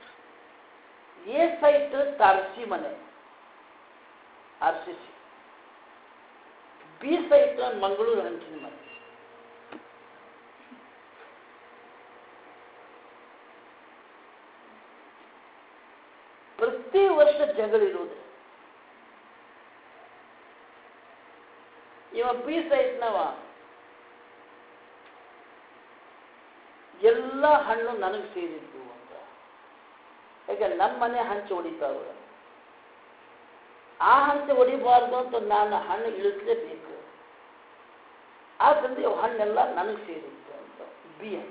[SPEAKER 1] ಎ ಸೈಟ್ ತಾರಸಿ ಮನೆ, RCC. ಬಿ ಸೈಟ್ ಮಂಗಳೂರು ಹಂಚಿನ ಮನೆ. ಪ್ರತಿ ವರ್ಷ ಜಗಳಿರುವುದು. ಇವ ಬಿ ಸೈಟ್ನವ ಎಲ್ಲ ಹಣ್ಣು ನನಗೆ ಸೇರಿದ್ದು ಅಂತ. ಯಾಕೆ ನಮ್ಮ ಮನೆ ಹಂಚು ಹೊಡಿತಾವ, ಆ ಹಂಚು ಹೊಡಿಬಾರ್ದು ಅಂತ ನಾನು ಹಣ್ಣು ಇಳಿಸಲೇಬೇಕು. ಆದ್ರಿಂದ ಹಣ್ಣೆಲ್ಲ ನನಗೆ ಸೇರಿತ್ತು ಅಂತ ಬಿ ಅಂತ.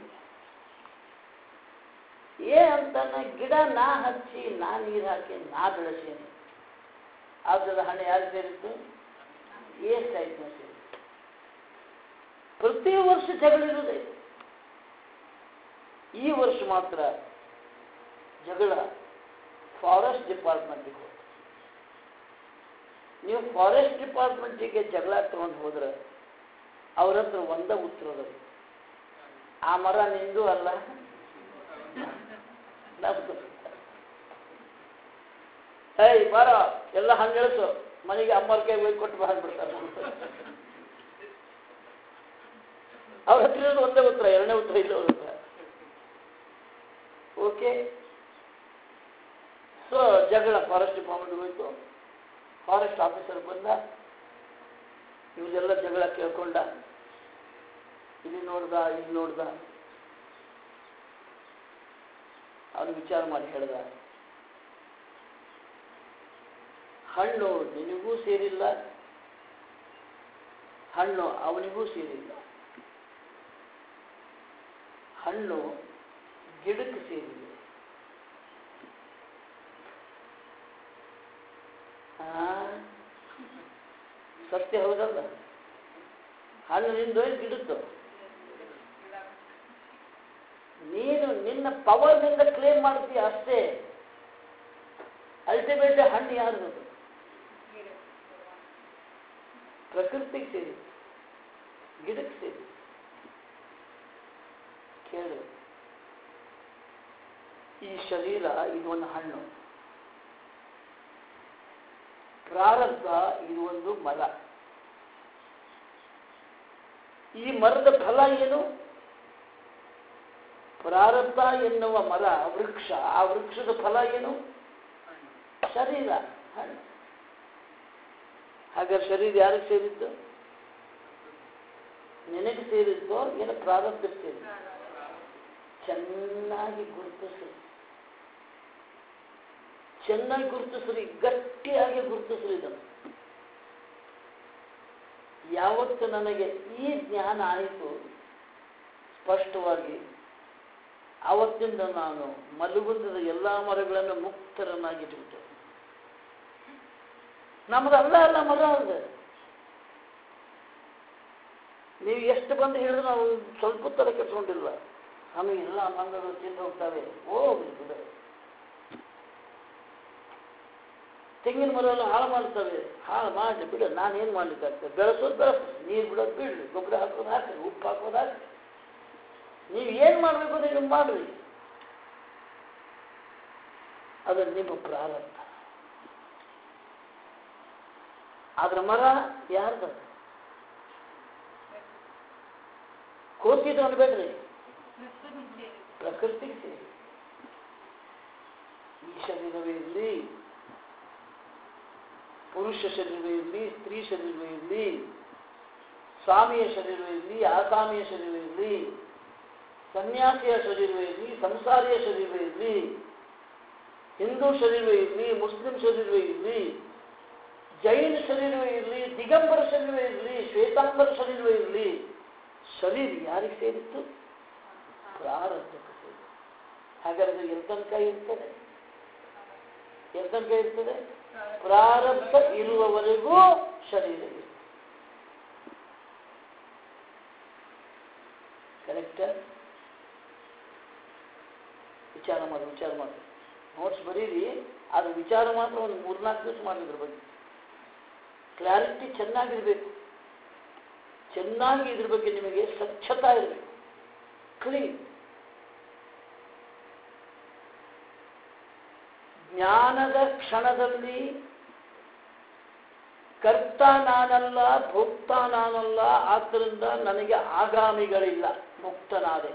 [SPEAKER 1] ಎ ಅಂತಾನೆ ಗಿಡ ನಾ ಹಚ್ಚಿ, ನಾ ನೀರು ಹಾಕಿ, ನಾ ಬೆಳೆಸೇನೆ. ಆದ್ರದ ಹಣ್ಣು ಯಾರು ಸೇರಿತ್ತು? ಎ ಸೈಟ್ನ ಸೇರಿತ್ತು. ಪ್ರತಿ ವರ್ಷ ಜಗಳಿರುವುದೇ. ಈ ವರ್ಷ ಮಾತ್ರ ಜಗಳ ಫಾರೆಸ್ಟ್ ಡಿಪಾರ್ಟ್ಮೆಂಟಿಗೆ ಹೋದ. ನೀವು ಫಾರೆಸ್ಟ್ ಡಿಪಾರ್ಟ್ಮೆಂಟಿಗೆ ಜಗಳ ತಗೊಂಡು ಹೋದ್ರೆ ಅವ್ರ ಹತ್ರ ಒಂದ ಉತ್ತರದ, ಆ ಮರ ನಿಂದು ಅಲ್ಲ ನಮ್ದು. ಏಯ್ ಬಾರ, ಎಲ್ಲ ಹಣ್ಣು ಇಳಿಸು, ಮನೆಗೆ ಅಮ್ಮರ ಕೈ ಹೋಗಿ ಕೊಟ್ಟು ಬಂದ್ಬಿಡ್ತಾರೆ. ಅವ್ರ ಹತ್ರ ಇರೋದು ಒಂದೇ ಉತ್ತರ, ಎರಡನೇ ಉತ್ತರ ಇಲ್ಲ ಅವ್ರ ಹತ್ರ. ಓಕೆ. ಸೊ ಜಗಳ ಫಾರೆಸ್ಟ್ ಡಿಪಾರ್ಟ್ಮೆಂಟ್ ಹೋಯ್ತು. ಫಾರೆಸ್ಟ್ ಆಫೀಸರ್ ಬಂದ, ಇವ್ರೆಲ್ಲ ಜಗಳ ಕೇಳ್ಕೊಂಡ, ಇಲ್ಲಿ ನೋಡ್ದ, ಇಲ್ಲಿ ನೋಡ್ದ. ಅವನು ವಿಚಾರ ಮಾಡಿ ಹೇಳ್ದ, ಹಣ್ಣು ನಿನಗೂ ಸೇರಿಲ್ಲ, ಹಣ್ಣು ಅವನಿಗೂ ಸೇರಿಲ್ಲ. ಹಣ್ಣು ಗಿಡಕ್ಕೆ ಸೇರಿದೆ. ಸತ್ಯ ಹೌದಲ್ಲ? ಹಣ್ಣು ನಿಂದು ಗಿಡದ್ದು. ನೀನು ನಿನ್ನ ಪವರ್ನಿಂದ ಕ್ಲೇಮ್ ಮಾಡ್ತೀಯ ಅಷ್ಟೇ. ಅಲ್ಟಿಮೇಟ್ ಹಣ್ಣು ಯಾರ್ದು? ಪ್ರಕೃತಿಗೆ ಸೇರಿ, ಗಿಡಕ್ಕೆ ಸೇರಿ. ಕೇಳು, ಈ ಶರೀರ ಇದು ಒಂದು ಹಣ್ಣು, ಪ್ರಾರಬ್ಧ ಇದು ಒಂದು ಮರ. ಈ ಮರದ ಫಲ ಏನು? ಪ್ರಾರಬ್ಧ ಎನ್ನುವ ಮರ ವೃಕ್ಷ, ಆ ವೃಕ್ಷದ ಫಲ ಏನು? ಶರೀರ, ಹಣ್ಣು. ಹಾಗಾದ್ರೆ ಶರೀರ ಯಾರಿಗೆ ಸೇರಿದ್ದು? ನಿನಗೆ ಸೇರಿದ್ದೋ ಏನು ಪ್ರಾರಬ್ಧಕ್ಕೆ ಸೇರಿದ್ದು? ಚೆನ್ನಾಗಿ ಗುರುತಿಸ್ರಿ, ಚೆನ್ನಾಗಿ ಗುರುತಿಸ್ರಿ, ಗಟ್ಟಿಯಾಗಿ ಗುರುತಿಸ್ರಿ. ಇದನ್ನು ಯಾವತ್ತು ನನಗೆ ಈ ಜ್ಞಾನ ಆಯಿತು ಸ್ಪಷ್ಟವಾಗಿ, ಆವತ್ತಿಂದ ನಾನು ಮಲಗುಂದದ ಎಲ್ಲ ಮರಗಳನ್ನು ಮುಕ್ತರನ್ನಾಗಿಟ್ಟುಬಿಟ್ಟೆ. ನಮ್ದಲ್ಲ ಅಲ್ಲ ಮರ ಅದ. ನೀವು ಎಷ್ಟು ಬಂದು ಹೇಳಿದ್ರೆ ನಾವು ಸ್ವಲ್ಪ ತರ ಕೆಟ್ಕೊಂಡಿಲ್ಲ. ನಮಗೆ ಎಲ್ಲ ಮಂಗಗಳು ತಿಂದು ಹೋಗ್ತವೆ. ಹೋಗ್ಲಿ ಬಿಡ. ತೆಂಗಿನ ಮರ ಎಲ್ಲ ಹಾಳು ಮಾಡ್ತವೆ. ಹಾಳು ಮಾಡಿ ಬಿಡ, ನಾನೇನು ಮಾಡ್ಲಿಕ್ಕಾಗ್ತದೆ? ಬೆಳೆಸೋದು ಬೆಳೆಸ್ರಿ, ನೀರು ಬಿಡೋದು ಬಿಡ್ರಿ, ಗೊಬ್ಬರ ಹಾಕೋದು ಹಾಕ್ರಿ, ಉಪ್ಪು ಹಾಕೋದು ಹಾಕ್ರಿ. ನೀವು ಏನು ಮಾಡಬೇಕು ಅಂದ್ರೆ ನೀವು ಮಾಡ್ರಿ. ಅದು ನಿಮ್ಮ ಪ್ರಾರಬ್ಧ. ಆದ್ರ ಮರ ಯಾರ್ದ? ಕೋತಿದ್ದು ಅನ್ಬೇಡ್ರಿ, ಪ್ರಕೃತಿಗೆ ಸೇರಿ. ಈ ಶರೀರವೇ ಇರಲಿ, ಪುರುಷ ಶರೀರವೇ ಇರಲಿ, ಸ್ತ್ರೀ ಶರೀರವೇ ಇರಲಿ, ಸ್ವಾಮಿಯ ಶರೀರವೇ ಇರಲಿ, ಆಸಾಮಿಯ ಶರೀರವೇ ಇರಲಿ, ಸನ್ಯಾಸಿಯ ಶರೀರವೇ ಇರಲಿ, ಸಂಸಾರಿಯ ಶರೀರವೇ ಇರಲಿ, ಹಿಂದೂ ಶರೀರವೇ ಇರಲಿ, ಮುಸ್ಲಿಂ ಶರೀರವೇ ಇರಲಿ, ಜೈನ ಶರೀರವೇ ಇರಲಿ, ದಿಗಂಬರ ಶರೀರವೇ ಇರಲಿ, ಶ್ವೇತಾಂಬರ ಶರೀರವೇ ಇರಲಿ, ಶರೀರ ಯಾರಿಗೆ ಸೇರಿತ್ತು? ಪ್ರಾರಬ್ಧಕ್ಕೆ ಸೇರಿತ್ತು. ಹಾಗಾದ್ರೆ ಎಲ್ತನಕ ಇರ್ತದೆ? ಎಲ್ತನಕ ಇರ್ತದೆ? ಪ್ರಾರಬ್ಧ ಇರುವವರೆಗೂ ಶರೀರ ಇದೆ. ಕರೆಕ್ಟ್? ವಿಚಾರ ಮಾಡಿ ನೋಟ್ಸ್ ಬರೀರಿ, ಅದು ವಿಚಾರ ಮಾತ್ರ ಒಂದು 3-4 ದಿವಸ ಮಾಡಿದ್ರ ಬಗ್ಗೆ ಕ್ಲಾರಿಟಿ ಚೆನ್ನಾಗಿರ್ಬೇಕು. ಚೆನ್ನಾಗಿ ಇದ್ರ ಬಗ್ಗೆ ನಿಮಗೆ ಸ್ವಚ್ಛತಾ ಇರಬೇಕು, ಕ್ಲೀನ್. ಜ್ಞಾನದ ಕ್ಷಣದಲ್ಲಿ ಕರ್ತ ನಾನಲ್ಲ, ಭೋಕ್ತ ನಾನಲ್ಲ, ಆದ್ದರಿಂದ ನನಗೆ ಆಗಾಮಿಗಳಿಲ್ಲ, ಮುಕ್ತನಾದೆ.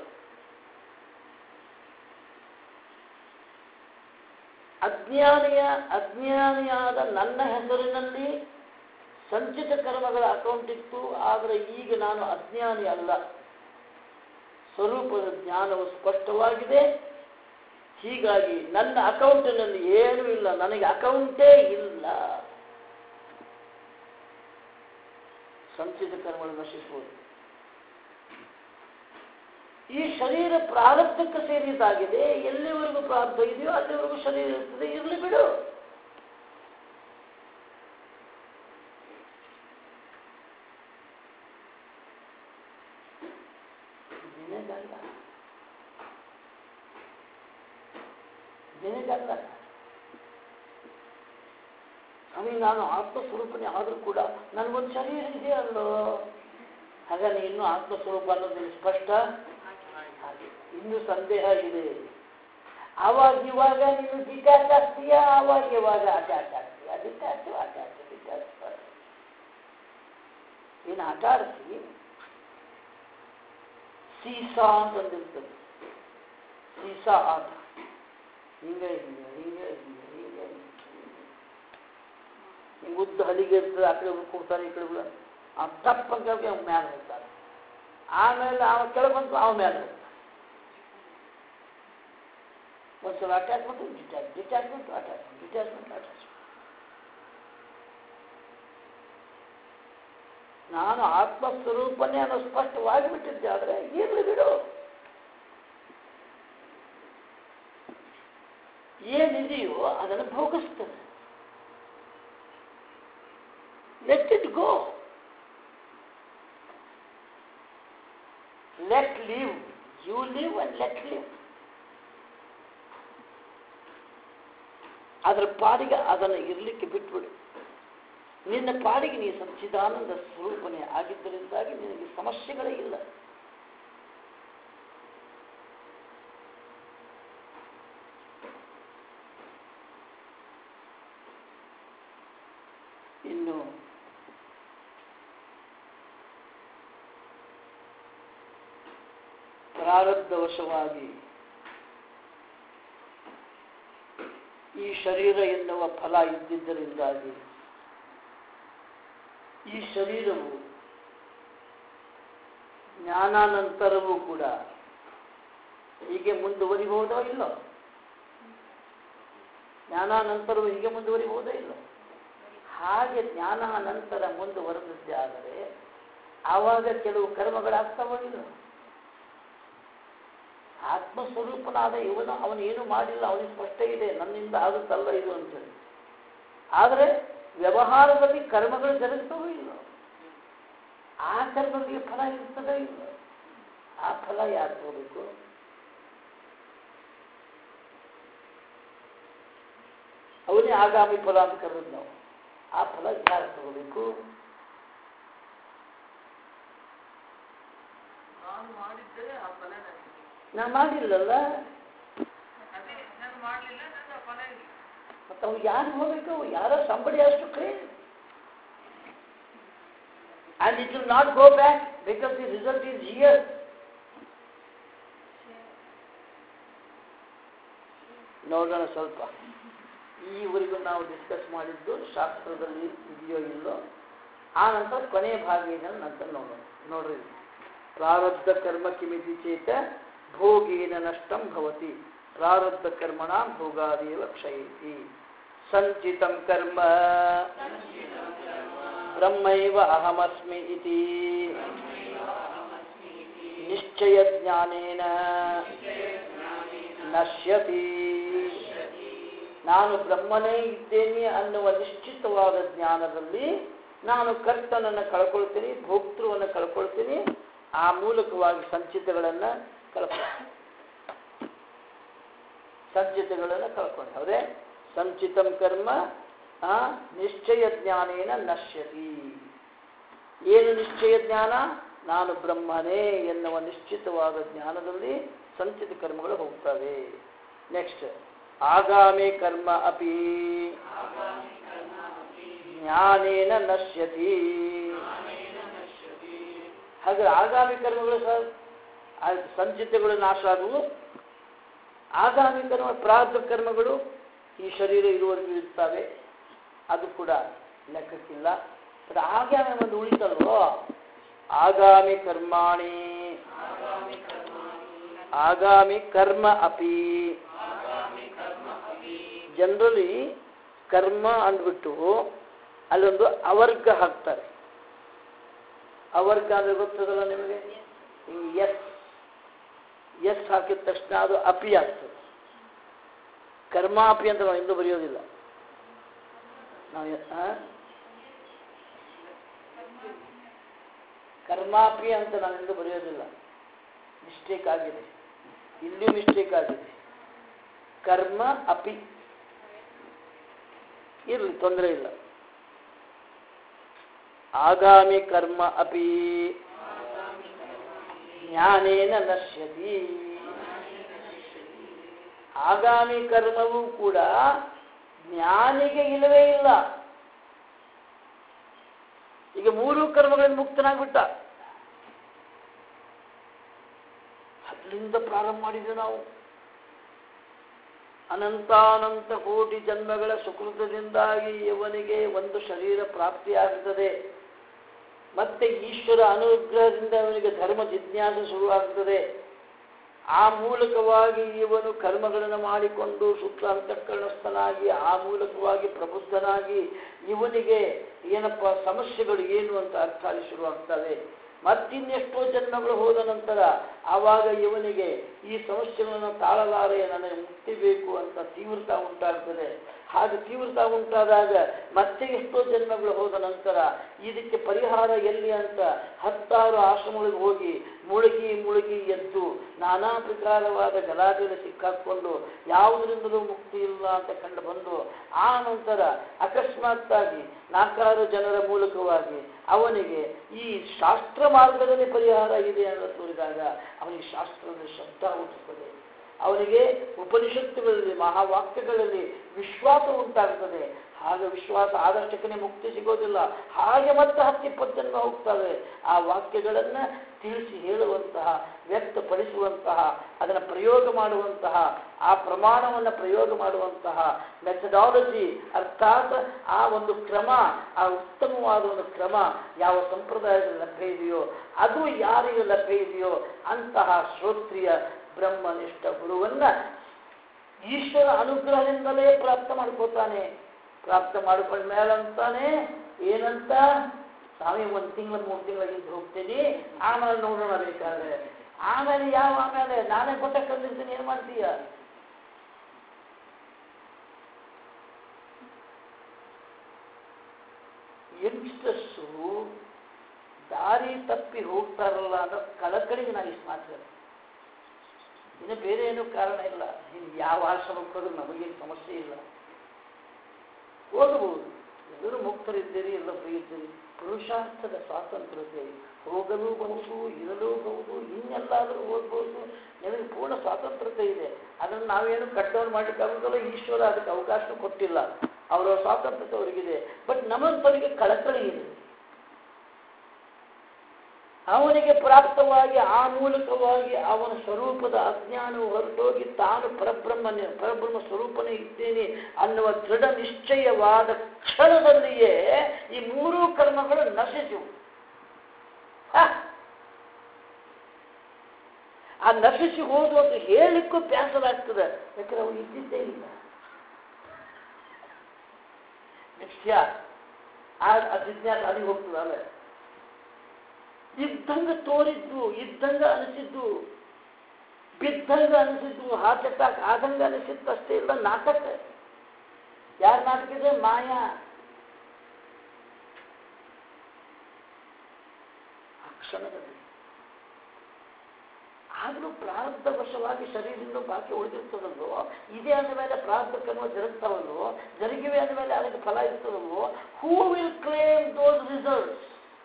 [SPEAKER 1] ಅಜ್ಞಾನಿಯಾದ ನನ್ನ ಹೆಸರಿನಲ್ಲಿ ಸಂಚಿತ ಕರ್ಮಗಳ ಅಕೌಂಟ್ ಇತ್ತು, ಆದರೆ ಈಗ ನಾನು ಅಜ್ಞಾನಿ ಅಲ್ಲ. ಸ್ವರೂಪದ ಜ್ಞಾನವು ಸ್ಪಷ್ಟವಾಗಿದೆ. ಹೀಗಾಗಿ ನನ್ನ ಅಕೌಂಟಿನಲ್ಲಿ ಏನೂ ಇಲ್ಲ, ನನಗೆ ಅಕೌಂಟೇ ಇಲ್ಲ. ಸಂಚಿತ ಕರ್ಮಗಳು ನಶಿಸುವುದು. ಈ ಶರೀರ ಪ್ರಾರಬ್ಧಕ್ಕೆ ಸೇರಿದಾಗಿದೆ. ಎಲ್ಲಿವರೆಗೂ ಪ್ರಾರಬ್ಧ ಇದೆಯೋ ಅಲ್ಲಿವರೆಗೂ ಶರೀರ ಇರ್ತದೆ, ಇರಲಿ ಬಿಡು. ದಿನಗಲ್ಲ ಸ್ವಾಮಿ, ನಾನು ಆತ್ಮಸ್ವರೂಪನೇ ಆದರೂ ಕೂಡ ನನಗೊಂದು ಶರೀರ ಇದೆ ಅಲ್ಲೋ. ಹಾಗಾಗಿ ಇನ್ನೂ ಆತ್ಮಸ್ವರೂಪ ಅನ್ನೋದು ಸ್ಪಷ್ಟ, ಇನ್ನೂ ಸಂದೇಹ ಇದೆ. ಆವಾಗ ಇವಾಗ ನೀನು ಡಿಟ್ಯಾಚ್ ಆಗ್ತೀಯ, ಆವಾಗ ಇವಾಗ ಅಟ್ಯಾಚ್ ಆಗ್ತೀಯ. ಡಿಟ್ಯಾಚ್ ಏನು ಆಟ ಆಡ್ತೀವಿ? ಸೀಸಾ ಅಂತಂದಿರ್ತದೆ, ಸೀಸಾ ಆಟ. ಹಿಂಗೆ ಉದ್ದ ಹಲಿಗೆ ಇರ್ತದೆ, ಆ ಕಡೆ ಕೂಡ್ತಾರೆ, ಈ ಕಡೆ ಆ ತಪ್ಪ ಅಂತ ಅವ್ನು ಮ್ಯಾಲೆ ಹೋಗ್ತಾರೆ. ಆಮೇಲೆ ಅವ ಕೆಳಗೆ ಬಂತು, ಅವ ಮ್ಯಾಲೆ ಹೋಗ್ತಾನೆ. ಒಂದ್ಸಲ ಅಟ್ಯಾಚ್ಮೆಂಟ್, ಡಿಟ್ಯಾಚ್ಮೆಂಟ್. ನಾನು ಆತ್ಮಸ್ವರೂಪನೇ ಅನ್ನೋ ಸ್ಪಷ್ಟವಾಗಿ ಬಿಟ್ಟಿದ್ದೆ. ಆದರೆ ಇರ್ಲಿ ಬಿಡು, ಏನಿದೆಯೋ ಅದನ್ನು ಭೋಗಿಸ್ತದೆ. Let it go, let live. You live and let live. ಅದರ ಪಾಡಿಗೆ ಅದನ್ನು ಇರಲಿಕ್ಕೆ ಬಿಟ್ಬಿಡು. ನಿನ್ನ ಪಾಡಿಗೆ ನೀ ಸಚ್ಚಿದಾನಂದ ಸ್ವರೂಪನೇ ಆಗಿದ್ದರಿಂದಾಗಿ ನಿನಗೆ ಸಮಸ್ಯೆಗಳೇ ಇಲ್ಲ. ಇನ್ನು ಪ್ರಾರಬ್ಧವಶವಾಗಿ ಈ ಶರೀರ ಎನ್ನುವ ಫಲ ಇದ್ದಿದ್ದರಿಂದಾಗಿ ಈ ಶರೀರವು ಜ್ಞಾನಾನಂತರವೂ ಕೂಡ ಹೀಗೆ ಮುಂದುವರಿಬಹುದೋ ಇಲ್ಲೋ? ಜ್ಞಾನಾನಂತರವೂ ಹೀಗೆ ಮುಂದುವರಿಬಹುದೋ ಇಲ್ಲೋ? ಹಾಗೆ ಜ್ಞಾನಾನಂತರ ಮುಂದುವರೆದಿದ್ದೇ ಆದರೆ ಆವಾಗ ಕೆಲವು ಕರ್ಮಗಳಾಗ್ತಾವೋ ಇಲ್ಲ? ಆತ್ಮಸ್ವರೂಪನಾದ ಅವನೇನು ಮಾಡಿಲ್ಲ, ಅವನಿಗೆ ಸ್ಪಷ್ಟ ಇದೆ ನನ್ನಿಂದ ಆಗುತ್ತಲ್ಲ ಇದು ಅಂತೇಳಿ. ಆದರೆ ವ್ಯವಹಾರದಲ್ಲಿ ಕರ್ಮಗಳು ಜರುಗ್ತವೋ ಇಲ್ಲ? ಆ ಕರ್ಮಗಳಿಗೆ ಫಲ ಇರ್ತದೋ ಇಲ್ಲ? ಆ ಫಲ ಯಾರು ತಗೋಬೇಕು? ಅವನೇ ಆಗಾಮಿ ಫಲ ಅಂತ ಕರೆದು ನಾವು. ಆ ಫಲ ಯಾರು ತಗೋಬೇಕು? ನಾ ಮಾಡಿಲ್ಲಲ್ಲ, ಮತ್ತೆ ಅವು ಯಾರು ಹೋಗ್ಬೇಕು? ಯಾರೋ somebody has to claim, and it will not go back because the result is here. ನೋಡೋಣ ಸ್ವಲ್ಪ. ಈವರೆಗೂ ನಾವು ಡಿಸ್ಕಸ್ ಮಾಡಿದ್ದು ಶಾಸ್ತ್ರದಲ್ಲಿ ಇದೆಯೋ ಇಲ್ಲೋ, ಆ ನಂತರ ಕೊನೆಯ ಭಾಗ ಏನನ್ನು ನಂತರ ನೋಡ್ರಿ. ಪ್ರಾರಬ್ಧ ಕರ್ಮ ಕಿಮಿತಿ ಚೇತ ಭೋಗೇನ ನಷ್ಟಂ ಭವತಿ, ಪ್ರಾರಬ್ಧ ಕರ್ಮಣ ಭೋಗಾದೇವ ಕ್ಷಯತಿ. ಸಂಚಿತಂ ಕರ್ಮ ಬ್ರಹ್ಮೈವ ಅಹಮಸ್ಮಿ ಇತಿ ನಿಶ್ಚಯ ಜ್ಞಾನೇನ ನಶ್ಯತಿ. ನಾನು ಬ್ರಹ್ಮನೇ ಇದ್ದೇನೆ ಅನ್ನುವ ನಿಶ್ಚಿತವಾದ ಜ್ಞಾನದಲ್ಲಿ ನಾನು ಕರ್ತನನ್ನು ಕಳ್ಕೊಳ್ತೀನಿ, ಭೋಕ್ತೃವನ್ನು ಕಳ್ಕೊಳ್ತೀನಿ. ಆ ಮೂಲಕವಾಗಿ ಸಂಚಿತಗಳನ್ನು ಕಳ್ಕೊಂಡು ಅವರೇ ಸಂಚಿತಂ ಕರ್ಮ ನಿಶ್ಚಯ ಜ್ಞಾನೇನ ನಶ್ಯತಿ. ಏನು ನಿಶ್ಚಯ ಜ್ಞಾನ? ನಾನು ಬ್ರಹ್ಮನೇ ಎನ್ನುವ ನಿಶ್ಚಿತವಾದ ಜ್ಞಾನದಲ್ಲಿ ಸಂಚಿತ ಕರ್ಮಗಳು ಹೋಗ್ತವೆ. ನೆಕ್ಸ್ಟ್ ಆಗಾಮಿ ಕರ್ಮ ಅಪಿ ಜ್ಞಾನೇನ ನಶ್ಯತಿ. ಹಾಗೆ ಆಗಾಮಿ ಕರ್ಮಗಳು ಸಹ ಸಂಚಿತಗಳು ನಾಶ ಆದವು. ಆಗಾಮಿ ಕರ್ಮ ಪ್ರಾರಬ್ಧ ಕರ್ಮಗಳು ಈ ಶರೀರ ಇರುವವರೆಗೂ ಇರ್ತವೆ, ಅದು ಕೂಡ ಲೆಕ್ಕಕ್ಕಿಲ್ಲ. ಬಟ್ ಆಗಾಮಿ ಒಂದು ಉಳಿತಲ್ವೋ, ಆಗಾಮಿ ಕರ್ಮಾಣಿ ಆಗಾಮಿ ಕರ್ಮ ಅಪಿ. ಜನರಲಿ ಕರ್ಮ ಅಂದ್ಬಿಟ್ಟು ಅಲ್ಲೊಂದು ಅವರ್ಗ ಹಾಕ್ತಾರೆ. ಅವರ್ಗ ಅಂದ್ರೆ ಗೊತ್ತದಲ್ಲ ನಿಮಗೆ, ಎಸ್ ಹಾಕಿದ ತಕ್ಷಣ ಅದು ಅಪಿ ಆಗ್ತದೆ. ಕರ್ಮಾಪಿ ಅಂತ ನಾವು ಎಂದೂ ಬರೆಯೋದಿಲ್ಲ. ನಾವು ಕರ್ಮಾಪಿ ಅಂತ ನಾವೆಂದೂ ಬರೆಯೋದಿಲ್ಲ. ಮಿಸ್ಟೇಕ್ ಆಗಿದೆ, ಇಲ್ಲಿ ಮಿಸ್ಟೇಕ್ ಆಗಿದೆ. ಕರ್ಮ ಅಪಿ ಇರಲಿ, ತೊಂದರೆ ಇಲ್ಲ. ಆಗಾಮಿ ಕರ್ಮ ಅಪಿ ಜ್ಞಾನೇನ ನಶ್ಯತಿ. ಆಗಾಮಿ ಕರ್ಮವೂ ಕೂಡ ಜ್ಞಾನಿಗೆ ಇಲ್ಲವೇ ಇಲ್ಲ. ಈಗ ಮೂರು ಕರ್ಮಗಳಿಂದ ಮುಕ್ತನಾಗ್ಬಿಟ್ಟ. ಅಲ್ಲಿಂದ ಪ್ರಾರಂಭ ಮಾಡಿದ್ವಿ ನಾವು. ಅನಂತಾನಂತ ಕೋಟಿ ಜನ್ಮಗಳ ಸುಕೃತದಿಂದಾಗಿ ಇವನಿಗೆ ಒಂದು ಶರೀರ ಪ್ರಾಪ್ತಿಯಾಗುತ್ತದೆ. ಮತ್ತೆ ಈಶ್ವರ ಅನುಗ್ರಹದಿಂದ ಇವನಿಗೆ ಧರ್ಮ ಜಿಜ್ಞಾಸೆ ಶುರುವಾಗುತ್ತದೆ. ಆ ಮೂಲಕವಾಗಿ ಇವನು ಕರ್ಮಗಳನ್ನು ಮಾಡಿಕೊಂಡು ಶುಕ್ಲ ಅಂತಃಕರಣಸ್ಥನಾಗಿ ಆ ಮೂಲಕವಾಗಿ ಪ್ರಬುದ್ಧನಾಗಿ ಇವನಿಗೆ ಏನಪ್ಪ ಸಮಸ್ಯೆಗಳು ಏನು ಅಂತ ಅರ್ಥ ಅಲ್ಲಿ ಶುರುವಾಗ್ತವೆ. ಮತ್ತಿನ್ನೆಷ್ಟೋ ಜನ್ಮಗಳು ಹೋದ ನಂತರ ಆವಾಗ ಇವನಿಗೆ ಈ ಸಮಸ್ಯೆಗಳನ್ನು ತಾಳಲಾರೆ, ನನಗೆ ಮುಕ್ತಿ ಬೇಕು ಅಂತ ತೀವ್ರತಾ ಉಂಟಾಗ್ತದೆ. ಹಾಗೆ ತೀವ್ರತಾ ಉಂಟಾದಾಗ ಮತ್ತೆ ಎಷ್ಟೋ ಜನ್ಮಗಳು ಹೋದ ನಂತರ ಇದಕ್ಕೆ ಪರಿಹಾರ ಎಲ್ಲಿ ಅಂತ 10 ಆಶ್ರಮಗಳಿಗೆ ಹೋಗಿ ಮುಳುಗಿ ಎದ್ದು ನಾನಾ ಪ್ರಕಾರವಾದ ಗಲಾಟೆಯಲ್ಲಿ ಸಿಕ್ಕಾಕೊಂಡು ಯಾವುದರಿಂದಲೂ ಮುಕ್ತಿ ಇಲ್ಲ ಅಂತ ಕಂಡು ಬಂದು ಆ ನಂತರ ಅಕಸ್ಮಾತ್ತಾಗಿ 4 ಜನರ ಮೂಲಕವಾಗಿ ಅವನಿಗೆ ಈ ಶಾಸ್ತ್ರ ಮಾರ್ಗದಲ್ಲಿ ಪರಿಹಾರ ಇದೆ ಅಂತ ತೋರಿದಾಗ ಅವನಿಗೆ ಶಾಸ್ತ್ರದ ಶಬ್ದ ಹುಟ್ಟುತ್ತದೆ. ಅವನಿಗೆ ಉಪನಿಷತ್ತುಗಳಲ್ಲಿ ಮಹಾವಾಕ್ಯಗಳಲ್ಲಿ ವಿಶ್ವಾಸ ಉಂಟಾಗ್ತದೆ. ಹಾಗೆ ವಿಶ್ವಾಸ ಆದಷ್ಟಕ್ಕೇ ಮುಕ್ತಿ ಸಿಗೋದಿಲ್ಲ. ಹಾಗೆ ಮತ್ತೆ 10-20 ಜನ್ಮ ಹೋಗ್ತವೆ. ಆ ವಾಕ್ಯಗಳನ್ನು ತಿಳಿಸಿ ಹೇಳುವಂತಹ, ವ್ಯಕ್ತಪಡಿಸುವಂತಹ, ಅದನ್ನು ಪ್ರಯೋಗ ಮಾಡುವಂತಹ, ಆ ಪ್ರಮಾಣವನ್ನು ಪ್ರಯೋಗ ಮಾಡುವಂತಹ ಮೆಥಡಾಲಜಿ, ಅರ್ಥಾತ್ ಆ ಒಂದು ಕ್ರಮ, ಆ ಉತ್ತಮವಾದ ಒಂದು ಕ್ರಮ ಯಾವ ಸಂಪ್ರದಾಯದಲ್ಲಿ ಲಭ್ಯ ಇದೆಯೋ, ಅದು ಯಾರಿಗೆ ಲಭ್ಯ ಇದೆಯೋ ಅಂತಹ ಶ್ರೋತ್ರಿಯ ಬ್ರಹ್ಮನಿಷ್ಠ ಗುರುವನ್ನ ಈಶ್ವರ ಅನುಗ್ರಹದಿಂದಲೇ ಪ್ರಾಪ್ತ ಮಾಡ್ಕೋತಾನೆ. ಪ್ರಾಪ್ತ ಮಾಡ್ಕೊಂಡ ಮೇಲಂತಾನೆ ಏನಂತ, ಸ್ವಾಮಿ 1 ತಿಂಗಳ 3 ತಿಂಗಳ ಇದ್ದು ಹೋಗ್ತೀನಿ, ಆಮೇಲೆ ನೋಡೋಣ ಬೇಕಾದ್ರೆ. ಆಮೇಲೆ ಆಮೇಲೆ ನಾನೇ ಕೊಟ್ಟ ಕಲಿಸ್ತೀನಿ, ಏನ್ ಮಾಡ್ತೀಯ? ಯಂಗ್ಸ್ಟರ್ಸು ದಾರಿ ತಪ್ಪಿ ಹೋಗ್ತಾರಲ್ಲ ಅನ್ನೋ ಕಳಕಳಿಗೆ ನಾನು ಇಷ್ಟು ಮಾತಾಡ್ತೀನಿ. ಇನ್ನು ಬೇರೆ ಏನೂ ಕಾರಣ ಇಲ್ಲ. ನೀವು ಯಾವ ಆಶ್ರಮಕ್ಕೆ ಹೋದ್ರೂ ನಮಗೇನು ಸಮಸ್ಯೆ ಇಲ್ಲ, ಹೋಗಬಹುದು. ಎಲ್ಲರೂ ಮುಕ್ತರಿದ್ದೀರಿ, ಎಲ್ಲ ಫ್ರೀ ಇದ್ದೀರಿ. ಪುರುಷಾರ್ಥದ ಸ್ವಾತಂತ್ರ್ಯತೆ, ಹೋಗಲೂಬಹುದು, ಇರಲೂಬಹುದು, ಇನ್ನೆಲ್ಲಾದರೂ ಹೋಗ್ಬೋದು. ನಿಮಗೆ ಪೂರ್ಣ ಸ್ವಾತಂತ್ರ್ಯತೆ ಇದೆ. ಅದನ್ನು ನಾವೇನು ಕಟ್ ಡೌನ್ ಮಾಡಲಿಕ್ಕಾಗೋದಿಲ್ಲ. ಈಶ್ವರ ಅದಕ್ಕೆ ಅವಕಾಶ ಕೊಟ್ಟಿಲ್ಲ. ಅವರ ಸ್ವಾತಂತ್ರ್ಯತೆ ಅವರಿಗಿದೆ. ಬಟ್ ನಮ್ಮಂಥವರಿಗೆ ಕಳಕಳಿ ಇದೆ. ಅವನಿಗೆ ಪ್ರಾಪ್ತವಾಗಿ ಆ ಮೂಲಕವಾಗಿ ಅವನ ಸ್ವರೂಪದ ಅಜ್ಞಾನವು ಹೊರಟೋಗಿ ತಾನು ಪರಬ್ರಹ್ಮ ಸ್ವರೂಪನೇ ಇದ್ದೇನೆ ಅನ್ನುವ ದೃಢ ನಿಶ್ಚಯವಾದ ಕ್ಷಣದಲ್ಲಿಯೇ ಈ ಮೂರೂ ಕರ್ಮಗಳು ನಶಿಸುವು. ಆ ನಶಿಸಿ ಹೋದು ಅಂತ ಹೇಳಲಿಕ್ಕೂ ಬೇಸರಾಗ್ತದೆ. ಯಾಕಂದ್ರೆ ಅವನು ಇದ್ದಿದ್ದೇ ಇಲ್ಲ. ನಿಶ್ಚಯ ಆ ಜಿಜ್ಞಾಸ ಅಲ್ಲಿಗೆ ಹೋಗ್ತದೆ. ಆಮೇಲೆ ಇದ್ದಂಗ ತೋರಿದ್ದು, ಇದ್ದಂಗ ಅನಿಸಿದ್ದು, ಬಿದ್ದಂಗ ಅನಿಸಿದ್ದು, ಹಾರ್ಟ್ ಅಟ್ಯಾಕ್ ಆದಂಗ ಅನಿಸಿದ್ದು ಅಷ್ಟೇ ಇಲ್ಲ, ನಾಟಕ. ಯಾರ ನಾಟಕ ಇದೆ? ಮಾಯಾ. ಆ ಕ್ಷಣದಲ್ಲಿ ಆಗಲೂ ಪ್ರಾರಬ್ಧ ವಶವಾಗಿ ಶರೀರದಿಂದ ಬಾಕಿ ಉಳಿದಿರ್ತದಲ್ವೋ, ಇದೇ ಅಂದ ಮೇಲೆ ಪ್ರಾರಬ್ಧ ಕರ್ಮ ಜರುಗ್ತಾವಲ್ವೋ, ಜರುಗಿವೆ ಅಂದ ಮೇಲೆ ಅದಕ್ಕೆ ಫಲ ಇರ್ತದಲ್ವೋ. Who will claim those results?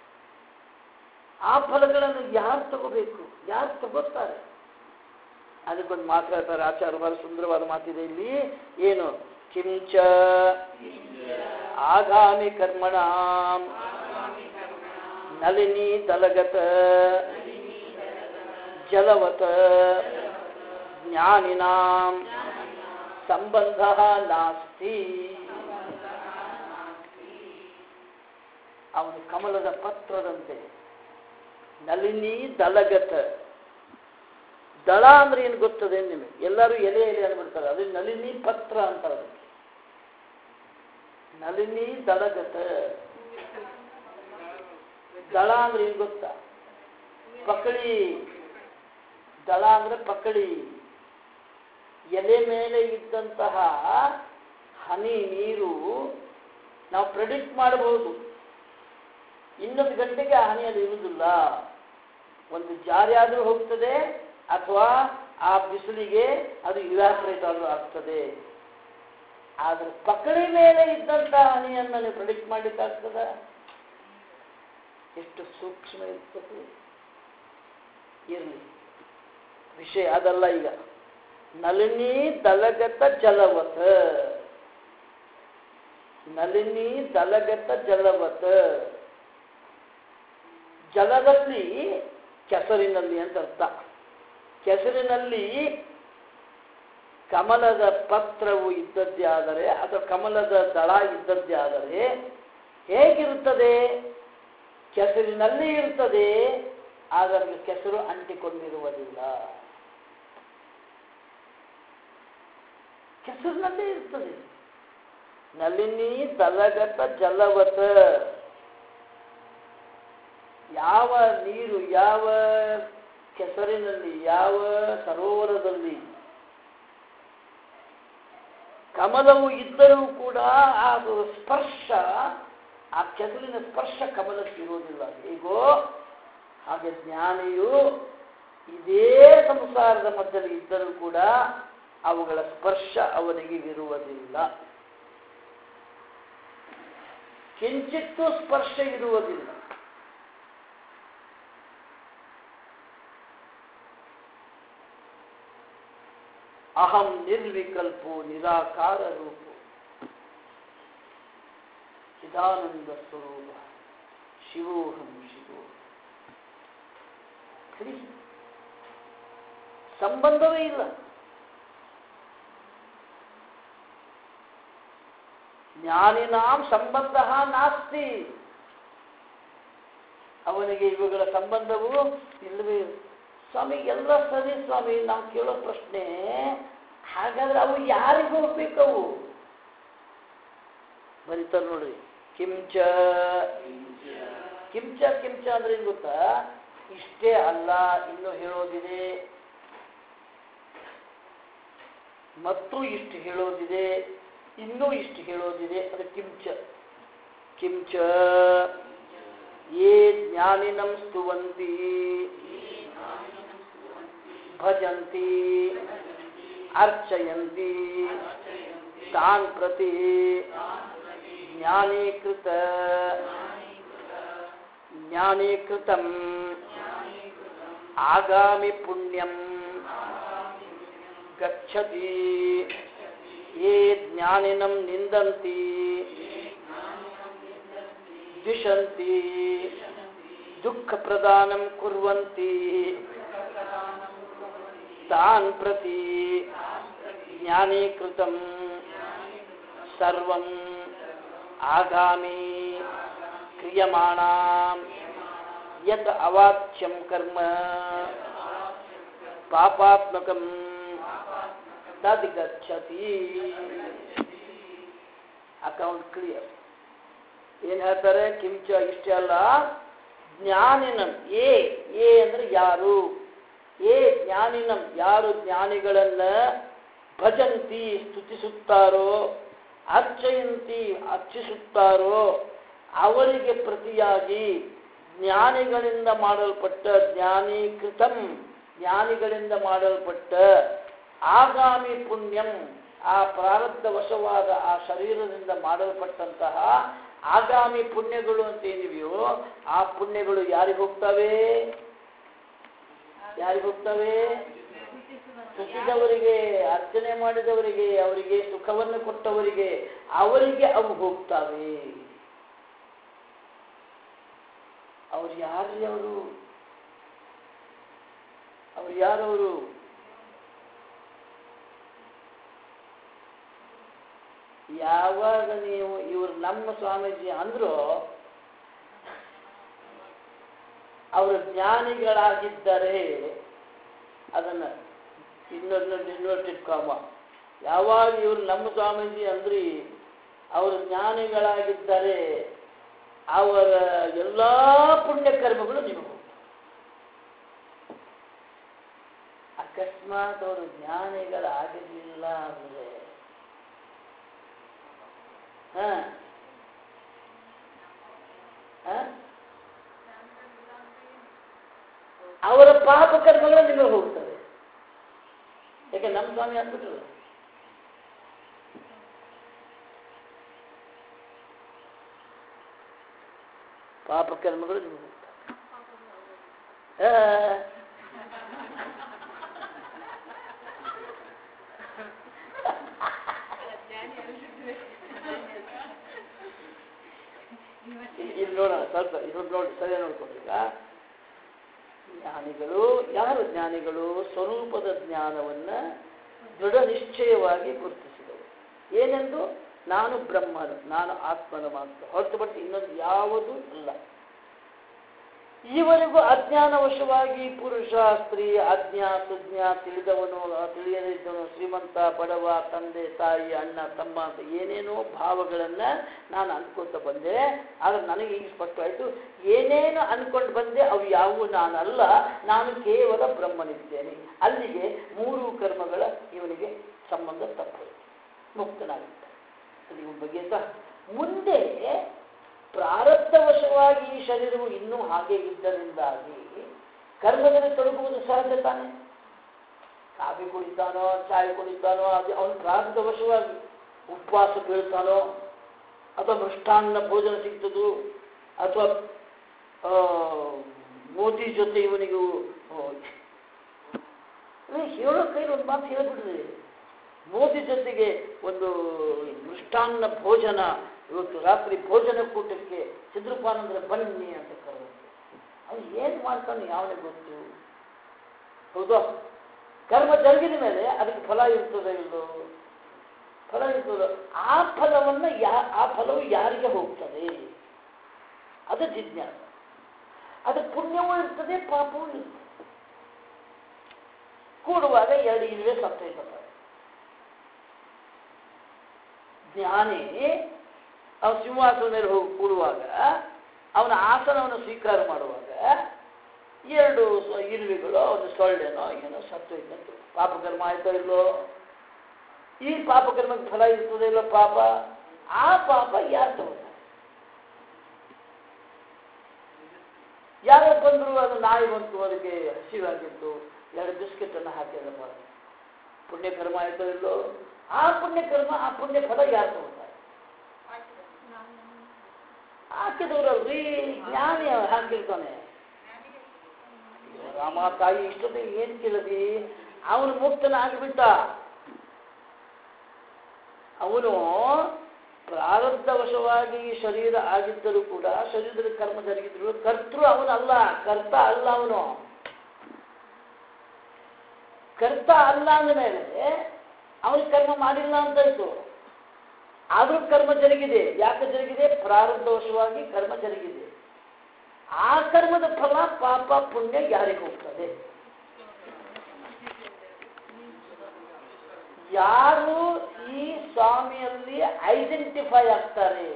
[SPEAKER 1] ಆ ಫಲಗಳನ್ನು ಯಾರು ತಗೋಬೇಕು? ಯಾರು ತಗೋತಾರೆ? ಅದಕ್ಕೊಂದು ಮಾತಾಡ್ತಾರೆ ಆಚಾರ್ಯ. ಬಹಳ ಸುಂದರವಾದ ಮಾತಿದೆ ಇಲ್ಲಿ. ಏನು? ಕಿಂಚ ಆಗಾಮಿ ಕರ್ಮಣ ನಳಿನಿ ದಲಗತ ಜಲವತ ಜ್ಞಾನಿನಾಂ ಸಂಬಂಧ ನಾಸ್ತಿ. ಅವನು ಕಮಲದ ಪತ್ರದಂತೆ. ನಳಿನಿ ದಲಗತ. ದಳ ಅಂದ್ರೆ ಏನು ಗೊತ್ತದೆ ನಿಮಗೆ? ಎಲ್ಲರೂ ಎಲೆ ಎಲೆ ಅಂದ್ಬಿಡ್ತಾರೆ. ಅದು ನಳಿನಿ ಪತ್ರ ಅಂತಾರೆ. ನಳಿನಿ ದಳಗತ. ದಳ ಅಂದ್ರೆ ಏನು ಗೊತ್ತಾ? ಪಕಳಿ. ದಳ ಅಂದ್ರೆ ಪಕಳಿ. ಎಲೆ ಮೇಲೆ ಇದ್ದಂತಹ ಹನಿ ನೀರು ನಾವು ಪ್ರೆಡಿಕ್ಟ್ ಮಾಡಬಹುದು. ಇನ್ನೊಂದು ಗಂಟೆಗೆ ಆ ಹನಿ ಅದು ಇರುವುದಿಲ್ಲ. ಒಂದು ಜಾರಿ ಆದರೂ ಹೋಗ್ತದೆ, ಅಥವಾ ಆ ಬಿಸಿಲಿಗೆ ಅದು ಇವ್ಯಾಪರೇಟ್ ಆದರೂ ಆಗ್ತದೆ. ಆದರೆ ಪಕಡಿ ಮೇಲೆ ಇದ್ದಂತಹ ಹನಿಯನ್ನು ನೀವು ಪ್ರೆಡಿಕ್ಟ್ ಮಾಡಲಿಕ್ಕಾಗ್ತದ? ಎಷ್ಟು ಸೂಕ್ಷ್ಮ ಇರ್ತದೆ. ಇರಲಿ, ವಿಷಯ ಅದಲ್ಲ. ಈಗ ನಳಿನಿ ದಲಗತ ಜಲವತ. ನಳಿನಿ ದಲಗತ ಜಲವತ. ಜಲದಲ್ಲಿ ಕೆಸರಿನಲ್ಲಿ ಅಂತ ಅರ್ಥ. ಕೆಸರಿನಲ್ಲಿ ಕಮಲದ ಪತ್ರವು ಇದ್ದದ್ದೇ ಆದರೆ, ಅಥವಾ ಕಮಲದ ದಳ ಇದ್ದದ್ದೇ ಆದರೆ ಹೇಗಿರುತ್ತದೆ? ಕೆಸರಿನಲ್ಲಿ ಇರುತ್ತದೆ, ಆದರೆ ಕೆಸರು ಅಂಟಿಕೊಂಡಿರುವುದಿಲ್ಲ. ಕೆಸರಿನಲ್ಲೇ ಇರ್ತದೆ. ನಳಿನಿ ದಲಗತ ಜಲವತ. ಯಾವ ನೀರು, ಯಾವ ಕೆಸರಿನಲ್ಲಿ, ಯಾವ ಸರೋವರದಲ್ಲಿ ಕಮಲವು ಇದ್ದರೂ ಕೂಡ ಆ ಸ್ಪರ್ಶ, ಆ ಕೆಸರಿನ ಸ್ಪರ್ಶ ಕಮಲಕ್ಕೆ ಇರುವುದಿಲ್ಲ. ಹೇಗೋ ಹಾಗೆ ಜ್ಞಾನಿಯು ಇದೇ ಸಂಸಾರದ ಮಧ್ಯದಲ್ಲಿ ಇದ್ದರೂ ಕೂಡ ಅವುಗಳ ಸ್ಪರ್ಶ ಅವನಿಗೆ ಇರುವುದಿಲ್ಲ. ಕಿಂಚಿತ್ತೂ ಸ್ಪರ್ಶ ಇರುವುದಿಲ್ಲ. ಅಹಂ ನಿರ್ವಿಕಲ್ಪೋ ನಿರಾಕಾರ ರೂಪೋ ಚಿದಾನಂದ ಸ್ವರೂಪ ಶಿವೋಹಂ ಶಿವೋ. ಸಂಬಂಧವೇ ಇಲ್ಲ. ಜ್ಞಾನಿನಾಂ ಸಂಬಂಧ ನಾಸ್ತಿ. ಅವನಿಗೆ ಇವುಗಳ ಸಂಬಂಧವು ಇಲ್ಲವೇ ಇಲ್ಲ. ಸ್ವಾಮಿ, ಎಲ್ಲ ಸರಿ ಸ್ವಾಮಿ. ನಾವು ಕೇಳೋ ಪ್ರಶ್ನೆ, ಹಾಗಾದ್ರೆ ಅವು ಯಾರಿಗೆ ಹೋಗ್ಬೇಕವು? ಬರೀತಾರೆ ನೋಡ್ರಿ. ಕಿಂಚ ಕಿಂಚ ಕಿಂಚ ಅಂದ್ರೆ ಏನು ಗೊತ್ತಾ? ಇಷ್ಟೇ ಅಲ್ಲ, ಇನ್ನೂ ಹೇಳೋದಿದೆ, ಮತ್ತು ಇಷ್ಟು ಹೇಳೋದಿದೆ, ಇನ್ನೂ ಇಷ್ಟು ಹೇಳೋದಿದೆ. ಅದು ಕಿಂಚ. ಕಿಂಚ ಯೇ ಜ್ಞಾನಿನಂ ಸ್ತುವಂತಿ ಭಜಂತಿ ಅರ್ಚಯಂತಿ ತಾನ್ ಪ್ರತಿ ಜ್ಞಾನೀಕೃತಂ ಆಗಾಮಿ ಪುಣ್ಯಂ ಗಚ್ಚತಿ. ಯೇ ಜ್ಞಾನಿನಂ ನಿಂದಂತಿ ದ್ವಿಷಂತಿ ದುಃಖ ಪ್ರದಾನಂ ಕುರ್ವಂತಿ ತಾನ್ ಪ್ರತಿ ಜ್ಞಾನೀಕೃತಂ ಸರ್ವಂ ಆಗಾಮಿ ಕ್ರಿಯಮಾಣಾಂ ಯತ್ ಅವಾಚ್ಯಂ ಕರ್ಮ ಪಾಪಾತ್ಮಕಂ ತದ್ ಗಚ್ಚತಿ. Account clear. ಏನ್ ಹೇಳ್ತಾರೆ? ಕಿಂಚ ಇಷ್ಟೇ ಅಲ್ಲ, ಜ್ಞಾನಿನಂ ಏ ಅಂದ್ರೆ ಯಾರು, ಜ್ಞಾನಿನಂ ಯಾರು ಜ್ಞಾನಿಗಳನ್ನ ಭಜಂತಿ ಸ್ತುತಿಸುತ್ತಾರೋ, ಅರ್ಚಯಂತಿ ಅರ್ಚಿಸುತ್ತಾರೋ ಅವರಿಗೆ ಪ್ರತಿಯಾಗಿ ಜ್ಞಾನಿಗಳಿಂದ ಮಾಡಲ್ಪಟ್ಟ ಜ್ಞಾನೀಕೃತಂ ಜ್ಞಾನಿಗಳಿಂದ ಮಾಡಲ್ಪಟ್ಟ ಆಗಾಮಿ ಪುಣ್ಯಂ ಆ ಪ್ರಾರಬ್ಧ ವಶವಾದ ಆ ಶರೀರದಿಂದ ಮಾಡಲ್ಪಟ್ಟಂತಹ ಆಗಾಮಿ ಪುಣ್ಯಗಳು ಅಂತ ಏನಿವೆಯೋ ಆ ಪುಣ್ಯಗಳು ಯಾರಿಗೆ ಹೋಗ್ತವೆ? ಸ್ತುತಿದವರಿಗೆ, ಅರ್ಚನೆ ಮಾಡಿದವರಿಗೆ, ಅವರಿಗೆ ಸುಖವನ್ನು ಕೊಟ್ಟವರಿಗೆ, ಅವರಿಗೆ ಅವು ಹೋಗ್ತವೆ. ಅವ್ರು ಯಾರವರು? ಯಾವಾಗ ನೀವು ಇವರು ನಮ್ಮ ಸ್ವಾಮೀಜಿ ಅಂದ್ರು ಅವರು ಜ್ಞಾನಿಗಳಾಗಿದ್ದರೆ, ಅದನ್ನ ಇನ್ವರ್ಟೆಡ್ ಕಾಮ, ಯಾವಾಗ ಇವರು ನಮ್ಮ ಸ್ವಾಮೀಜಿ ಅಂದ್ರಿ ಅವರು ಜ್ಞಾನಿಗಳಾಗಿದ್ದರೆ ಅವರ ಎಲ್ಲ ಪುಣ್ಯ ಕರ್ಮಗಳು ನಿಮಗೆ. ಅಕಸ್ಮಾತ್ ಅವರು ಜ್ಞಾನಿಗಳಾಗಿರಲಿಲ್ಲ ಅಂದರೆ ಅವರ ಪಾಪ ಕರ್ಮಗಳು ನಿಮಗೆ ಹೋಗ್ತವೆ. ಯಾಕೆ ನಮ್ಮ ಸ್ವಾಮಿ ಅಂದ್ಬಿಟ್ರು ಪಾಪ ಕರ್ಮಗಳು ನಿಮಗೆ ಹೋಗ್ತವೆ. ಇಲ್ಲಿ ನೋಡೋಣ ಸ್ವಲ್ಪ, ಇನ್ನೊಂದು ನೋಡಿ ಸರಿಯಾಗಿ ನೋಡ್ಕೊಂಡ್ರೀಗ. ಜ್ಞಾನಿಗಳು ಯಾರು? ಜ್ಞಾನಿಗಳು ಸ್ವರೂಪದ ಜ್ಞಾನವನ್ನ ದೃಢ ನಿಶ್ಚಯವಾಗಿ ಗುರುತಿಸಿದವರು. ಏನೆಂದು? ನಾನು ಬ್ರಹ್ಮನು, ನಾನು ಆತ್ಮನು ಮಾತ್ರ, ಹೊರತುಪಡಿಸಿ ಇನ್ನೊಂದು ಯಾವುದೂ ಇಲ್ಲ. ಈವರೆಗೂ ಅಜ್ಞಾನವಶವಾಗಿ ಪುರುಷ ಸ್ತ್ರೀ, ಅಜ್ಞಾ ಸುಜ್ಞಾ, ತಿಳಿದವನು ತಿಳಿಯದಿದ್ದವನು, ಶ್ರೀಮಂತ ಬಡವ, ತಂದೆ ತಾಯಿ, ಅಣ್ಣ ತಮ್ಮ ಅಂತ ಏನೇನೋ ಭಾವಗಳನ್ನ ನಾನು ಅನ್ಕೋತ ಬಂದೆ. ಆದ್ರೆ ನನಗೆ ಈಗ ಸ್ಪಷ್ಟವಾಯಿತು, ಏನೇನು ಅನ್ಕೊಂಡು ಬಂದೆ ಅವು ಯಾವುವು ನಾನಲ್ಲ, ನಾನು ಕೇವಲ ಬ್ರಹ್ಮನಿದ್ದೇನೆ. ಅಲ್ಲಿಗೆ ಮೂರು ಕರ್ಮಗಳ ಇವನಿಗೆ ಸಂಬಂಧ ತಪ್ಪೋಯ್ತು, ಮುಕ್ತನಾಗಿದ್ದ. ಅದು ಇವನ ಬಗ್ಗೆ ಮುಂದೆ ಪ್ರಾರಬ್ಧವಶವಾಗಿ ಈ ಶರೀರವು ಇನ್ನೂ ಹಾಗೆ ಇದ್ದರಿಂದಾಗಿ ಕರ್ಮದಲ್ಲಿ ತೊಡಗುವುದು ಸಹಜ ತಾನೆ. ಕಾಫಿ ಕುಡಿತಾನೋ, ಚಾಯ್ ಕುಡಿತಾನೋ, ಅದು ಅವನು ಪ್ರಾರಬ್ಧವಶವಾಗಿ ಉಪವಾಸ ಬೀಳ್ತಾನೋ, ಅಥವಾ ಮೃಷ್ಟಾನ್ನ ಭೋಜನ ಸಿಗ್ತದೋ, ಅಥವಾ ಮೋದಿ ಜೊತೆ ಇವನಿಗೂ ಹೇಳೋ ಕೈಲಿ ಒಂದು ಮಾತು ಹೇಳ್ಬಿಡ್ರಿ. ಮೋದಿ ಜೊತೆಗೆ ಒಂದು ಮೃಷ್ಟಾನ್ನ ಭೋಜನ, ಇವತ್ತು ರಾತ್ರಿ ಭೋಜನ ಕೂಟಕ್ಕೆ ಸಿದ್ಧರೂಪಾನಂದರ ಬನ್ನಿ ಅಂತ ಕರೆದು ಅವ್ನು ಏನು ಮಾಡ್ತಾನೆ ಯಾವನೇ ಗೊತ್ತು. ಹೌದಾ? ಕರ್ಮ ಜರುಗಿದ ಮೇಲೆ ಅದಕ್ಕೆ ಫಲ ಇರ್ತದೆ ಇಲ್ಲೋ? ಫಲ ಇರ್ತದೆ. ಆ ಫಲವು ಯಾರಿಗೆ ಹೋಗ್ತದೆ? ಅದು ಜಿಜ್ಞಾಸ. ಅದು ಪುಣ್ಯವೂ ಇರ್ತದೆ, ಪಾಪವೂ ಇರ್ತದೆ. ಕೂಡುವಾಗ ಎರಡು ಇರುವೆ ಸತ್ತೈತಪ್ಪ. ಜ್ಞಾನಿ ಅವನು ಸಿಂಹಾಸನ ಮೇಲೆ ಹೋಗಿ ಕೂಡುವಾಗ, ಅವನ ಆಸನವನ್ನು ಸ್ವೀಕಾರ ಮಾಡುವಾಗ ಎರಡು ಇರುವೆಗಳು, ಅವನು ಸೊಳ್ಳೆನೋ ಏನೋ ಸತ್ತೋಯ್ತಂತ. ಪಾಪಕರ್ಮ ಆಯ್ತೋ ಇಲ್ಲೋ? ಈ ಪಾಪಕರ್ಮಕ್ಕೆ ಫಲ ಇರ್ತದೆ ಇಲ್ಲೋ? ಪಾಪ. ಆ ಪಾಪ ಯಾರು ತಗೋತಾರೆ? ಯಾರೋ ಬಂದರು, ಅದು ನಾಯಿ ಬಂತು, ಅದಕ್ಕೆ ಹಸಿವಾಗಿತ್ತು, ಎರಡು ಬಿಸ್ಕೆಟನ್ನು ಹಾಕಿದಪ್ಪ, ಪುಣ್ಯಕರ್ಮ ಆಯ್ತೋ ಇಲ್ಲೋ? ಆ ಪುಣ್ಯಕರ್ಮ, ಆ ಪುಣ್ಯ ಫಲ ಯಾರು ತಗೋತಾರೆ? ಹಾಕಿದವ್ರಲ್ರಿ, ಜ್ಞಾನಿ ಹಾಕಿರ್ತಾನೆ. ರಾಮ ತಾಯಿ ಇಷ್ಟೊತ್ತಿಗೆ ಏನ್ ಕೇಳದಿ? ಅವನು ಮುಕ್ತನ ಆಗಿಬಿಟ್ಟ. ಅವನು ಪ್ರಾರಬ್ಧವಶವಾಗಿ ಈ ಶರೀರ ಆಗಿದ್ದರೂ ಕೂಡ ಶರೀರದ ಕರ್ಮ ಜರುಗಿದ್ರು ಕರ್ತೃ ಅವನಲ್ಲ, ಕರ್ತ ಅಲ್ಲ ಅವನು. ಕರ್ತ ಅಲ್ಲ ಅಂದ ಮೇಲೆ ಅವನಿಗೆ ಕರ್ಮ ಮಾಡಿಲ್ಲ ಅಂತಾಯ್ತು. ಆದರೂ ಕರ್ಮ ಜರುಗಿದೆ. ಯಾಕೆ ಜರುಗಿದೆ? ಪ್ರಾರಬ್ಧವಶವಾಗಿ ಕರ್ಮ ಜರುಗಿದೆ. ಆ ಕರ್ಮದ ಫಲ ಪಾಪ ಪುಣ್ಯ ಯಾರಿಗೆ ಹೋಗ್ತದೆ? ಯಾರು ಈ ಸ್ವಾಮಿಯಲ್ಲಿ ಐಡೆಂಟಿಫೈ ಆಗ್ತಾರೆ,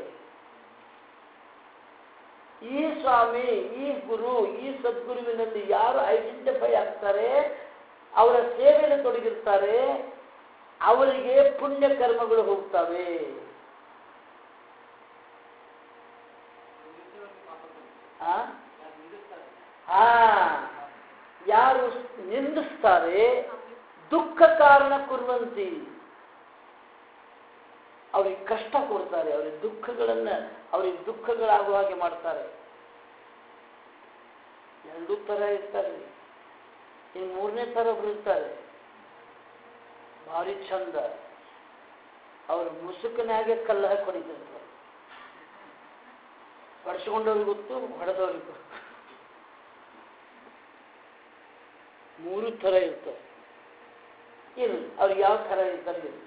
[SPEAKER 1] ಈ ಸ್ವಾಮಿ, ಈ ಗುರು, ಈ ಸದ್ಗುರುವಿನಲ್ಲಿ ಯಾರು ಐಡೆಂಟಿಫೈ ಆಗ್ತಾರೆ, ಅವರ ಸೇವೆಯಲ್ಲಿ ತೊಡಗಿರ್ತಾರೆ, ಅವರಿಗೆ ಪುಣ್ಯ ಕರ್ಮಗಳು ಹೋಗ್ತವೆ. ಯಾರು ನಿಂದಿಸ್ತಾರೆ, ದುಃಖ ಕಾರಣ ಕುರುವಂತಿ, ಅವ್ರಿಗೆ ಕಷ್ಟ ಕೊಡ್ತಾರೆ, ಅವ್ರಿಗೆ ದುಃಖಗಳಾಗುವ ಹಾಗೆ ಮಾಡ್ತಾರೆ. ಎರಡೂ ತರ ಇರ್ತಾರೆ. ಇನ್ನು ಮೂರನೇ ತರ ಬರುತ್ತಾರೆ, ಭಾರಿ ಚಂದ. ಅವ್ರ ಮುಸುಕನಾಗೆ ಕಲ್ಲ ಹಾಕಿ ಹೊಡಿತಿರ್ತಾರೆ. ಹೊಡಿಸ್ಕೊಂಡವ್ರಿಗೆ ಗೊತ್ತು, ಹೊಡೆದವ್ರಿಗೆ ಗೊತ್ತು. ಮೂರು ಥರ ಇರ್ತಾರೆ. ಇರಲಿ, ಅವ್ರಿಗೆ ಯಾವ ಥರ ಇರ್ತಾರೆ ಇರಲಿ.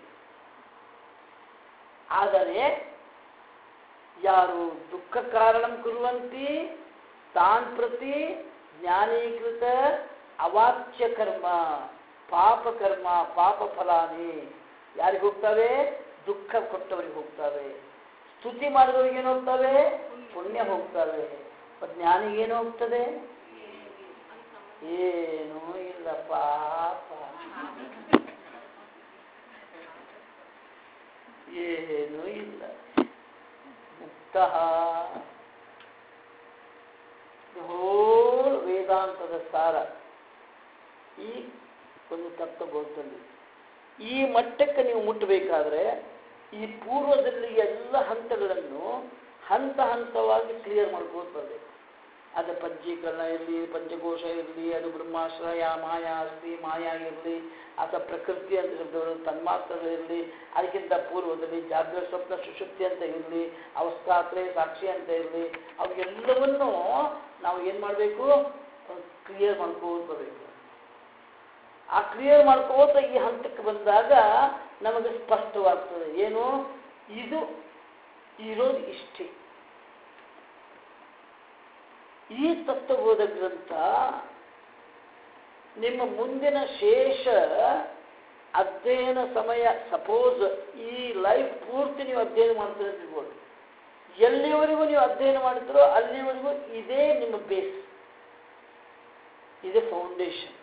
[SPEAKER 1] ಆದರೆ ಯಾರು ದುಃಖ ಕಾರಣ ಕುರುವಂತಿ ತಾನ್ ಪ್ರತಿ ಜ್ಞಾನೀಕೃತ ಅವಾಚ್ಯ ಕರ್ಮ, ಪಾಪ ಕರ್ಮ, ಪಾಪ ಫಲಾನಿ ಯಾರಿಗೆ ಹೋಗ್ತವೆ? ದುಃಖ ಕೊಟ್ಟವರಿಗೆ ಹೋಗ್ತವೆ. ಸ್ತುತಿ ಮಾಡಿದವರಿಗೆ ಏನು ಹೋಗ್ತವೆ? ಪುಣ್ಯ ಹೋಗ್ತವೆ. ಜ್ಞಾನಿಗೇನು ಹೋಗ್ತದೆ? ಏನೂ ಇಲ್ಲ, ಪಾಪ ಏನೂ ಇಲ್ಲ, ಮುಕ್ತ. ಹೋಲ್ ವೇದಾಂತದ ಸಾರ ಈ ಒಂದು ತತ್ವಬೋಧದಲ್ಲಿ. ಈ ಮಟ್ಟಕ್ಕೆ ನೀವು ಮುಟ್ಟಬೇಕಾದ್ರೆ ಈ ಪೂರ್ವದಲ್ಲಿ ಎಲ್ಲ ಹಂತಗಳನ್ನು ಹಂತ ಹಂತವಾಗಿ ಕ್ಲಿಯರ್ ಮಾಡ್ಕೋತ ಬರಬೇಕು. ಅದು ಪಂಚೀಕರಣ ಇರಲಿ, ಪಂಚಕೋಶ ಇರಲಿ, ಅದು ಬ್ರಹ್ಮಾಶ್ರಯ, ಮಾಯಾ ಅಸ್ತಿ, ಮಾಯಾ ಇರಲಿ, ಅಥವಾ ಪ್ರಕೃತಿ ಅಂತ ಶಬ್ದಗಳು, ತನ್ಮಾತ್ರಗಳಿರಲಿ, ಅದಕ್ಕಿಂತ ಪೂರ್ವದಲ್ಲಿ ಜಾಗ್ರತ ಸ್ವಪ್ನ ಸುಷುಪ್ತಿ ಅಂತ ಇರಲಿ, ಅವಸ್ಥಾತ್ರಯ ಸಾಕ್ಷಿ ಅಂತ ಇರಲಿ, ಅವೆಲ್ಲವನ್ನೂ ನಾವು ಏನು ಮಾಡಬೇಕು? ಕ್ಲಿಯರ್ ಮಾಡ್ಕೋತ ಬರಬೇಕು. ಆ ಕ್ಲಿಯರ್ ಮಾಡ್ಕೋತ ಈ ಹಂತಕ್ಕೆ ಬಂದಾಗ ನಮಗೆ ಸ್ಪಷ್ಟವಾಗ್ತದೆ ಏನು ಇದು ಇರೋದು ಇಷ್ಟೇ. ಈ ತತ್ವಬೋಧ ಗ್ರಂಥ ನಿಮ್ಮ ಮುಂದಿನ ಶೇಷ ಅಧ್ಯಯನ ಸಮಯ, ಸಪೋಸ್ ಈ ಲೈಫ್ ಪೂರ್ತಿ ನೀವು ಅಧ್ಯಯನ ಮಾಡ್ತೀರ ತಿಳ್ಬೋದು. ಎಲ್ಲಿವರೆಗೂ ನೀವು ಅಧ್ಯಯನ ಮಾಡ್ತೀರೋ ಅಲ್ಲಿವರೆಗೂ ಇದೇ ನಿಮ್ಮ ಬೇಸ್, ಇದೇ ಫೌಂಡೇಶನ್.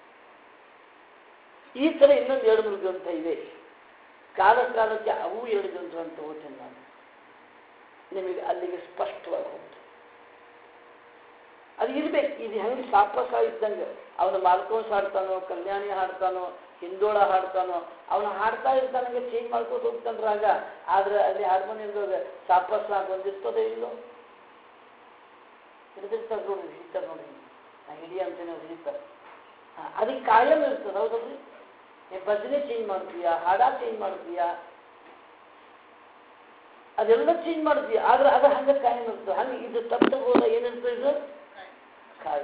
[SPEAKER 1] ಈ ಥರ ಇನ್ನೊಂದು 2-3 ಗ್ರಂಥ ಇವೆ. ಕಾಲಕ್ಕೆ ಅವು 2 ಗ್ರಂಥ ಅಂತ ಓದ್ತೇನೆ ನಾನು. ನಿಮಗೆ ಅಲ್ಲಿಗೆ ಸ್ಪಷ್ಟವಾಗಿ ಹೋಗ್ತದೆ. ಅದು ಇರ್ಬೇಕು. ಇದು ಹೆಂಗೆ ಸಾಪಸ ಇದ್ದಂಗೆ ಅವನ ಮಾಲ್ಕೋನ್ಸ್ ಹಾಡ್ತಾನೋ, ಕಲ್ಯಾಣಿ ಹಾಡ್ತಾನೋ, ಹಿಂದೋಳ ಹಾಡ್ತಾನೋ, ಅವನು ಹಾಡ್ತಾ ಇರ್ತಾನಂಗೆ ಚೇಂಜ್ ಮಾಡ್ಕೋತ ಹೋಗ್ತಾನೆ ರಾಗ. ಆದ್ರೆ ಅಲ್ಲಿ ಹಾರ್ಮೋನಿಯಮ್ದಾಗ ಸಾಪಸ್ ಒಂದಿರ್ತದೆ ಇಲ್ಲೋ ಹಿಡಿದಿರ್ತಾರೆ ನೋಡಿ, ಹಿಡಿತಾರೆ ನೋಡಿ, ಹಿಡಿ ಅಂತೇನೆ ಹಿಡಿತಾರೆ. ಅದಕ್ಕೆ ಕಾಯಂ ಇರ್ತದೆ, ಹೌದಲ್ರಿ? ಭಜನೆ ಚೇಂಜ್ ಮಾಡ್ತೀಯಾ, ಹಾಡ ಚೇಂಜ್ ಮಾಡ್ತೀಯಾ, ಅದೆಲ್ಲ ಚೇಂಜ್ ಮಾಡ್ತೀಯ. ಆದ್ರೆ ಅದು ಹಂಗೆ ಕಾಯಂ ಇರ್ತದೆ. ಹಂಗೆ ಇದು ತತ್ವಬೋಧ ಏನಿರ್ತದೆ? ಇದು ಕಾಯ.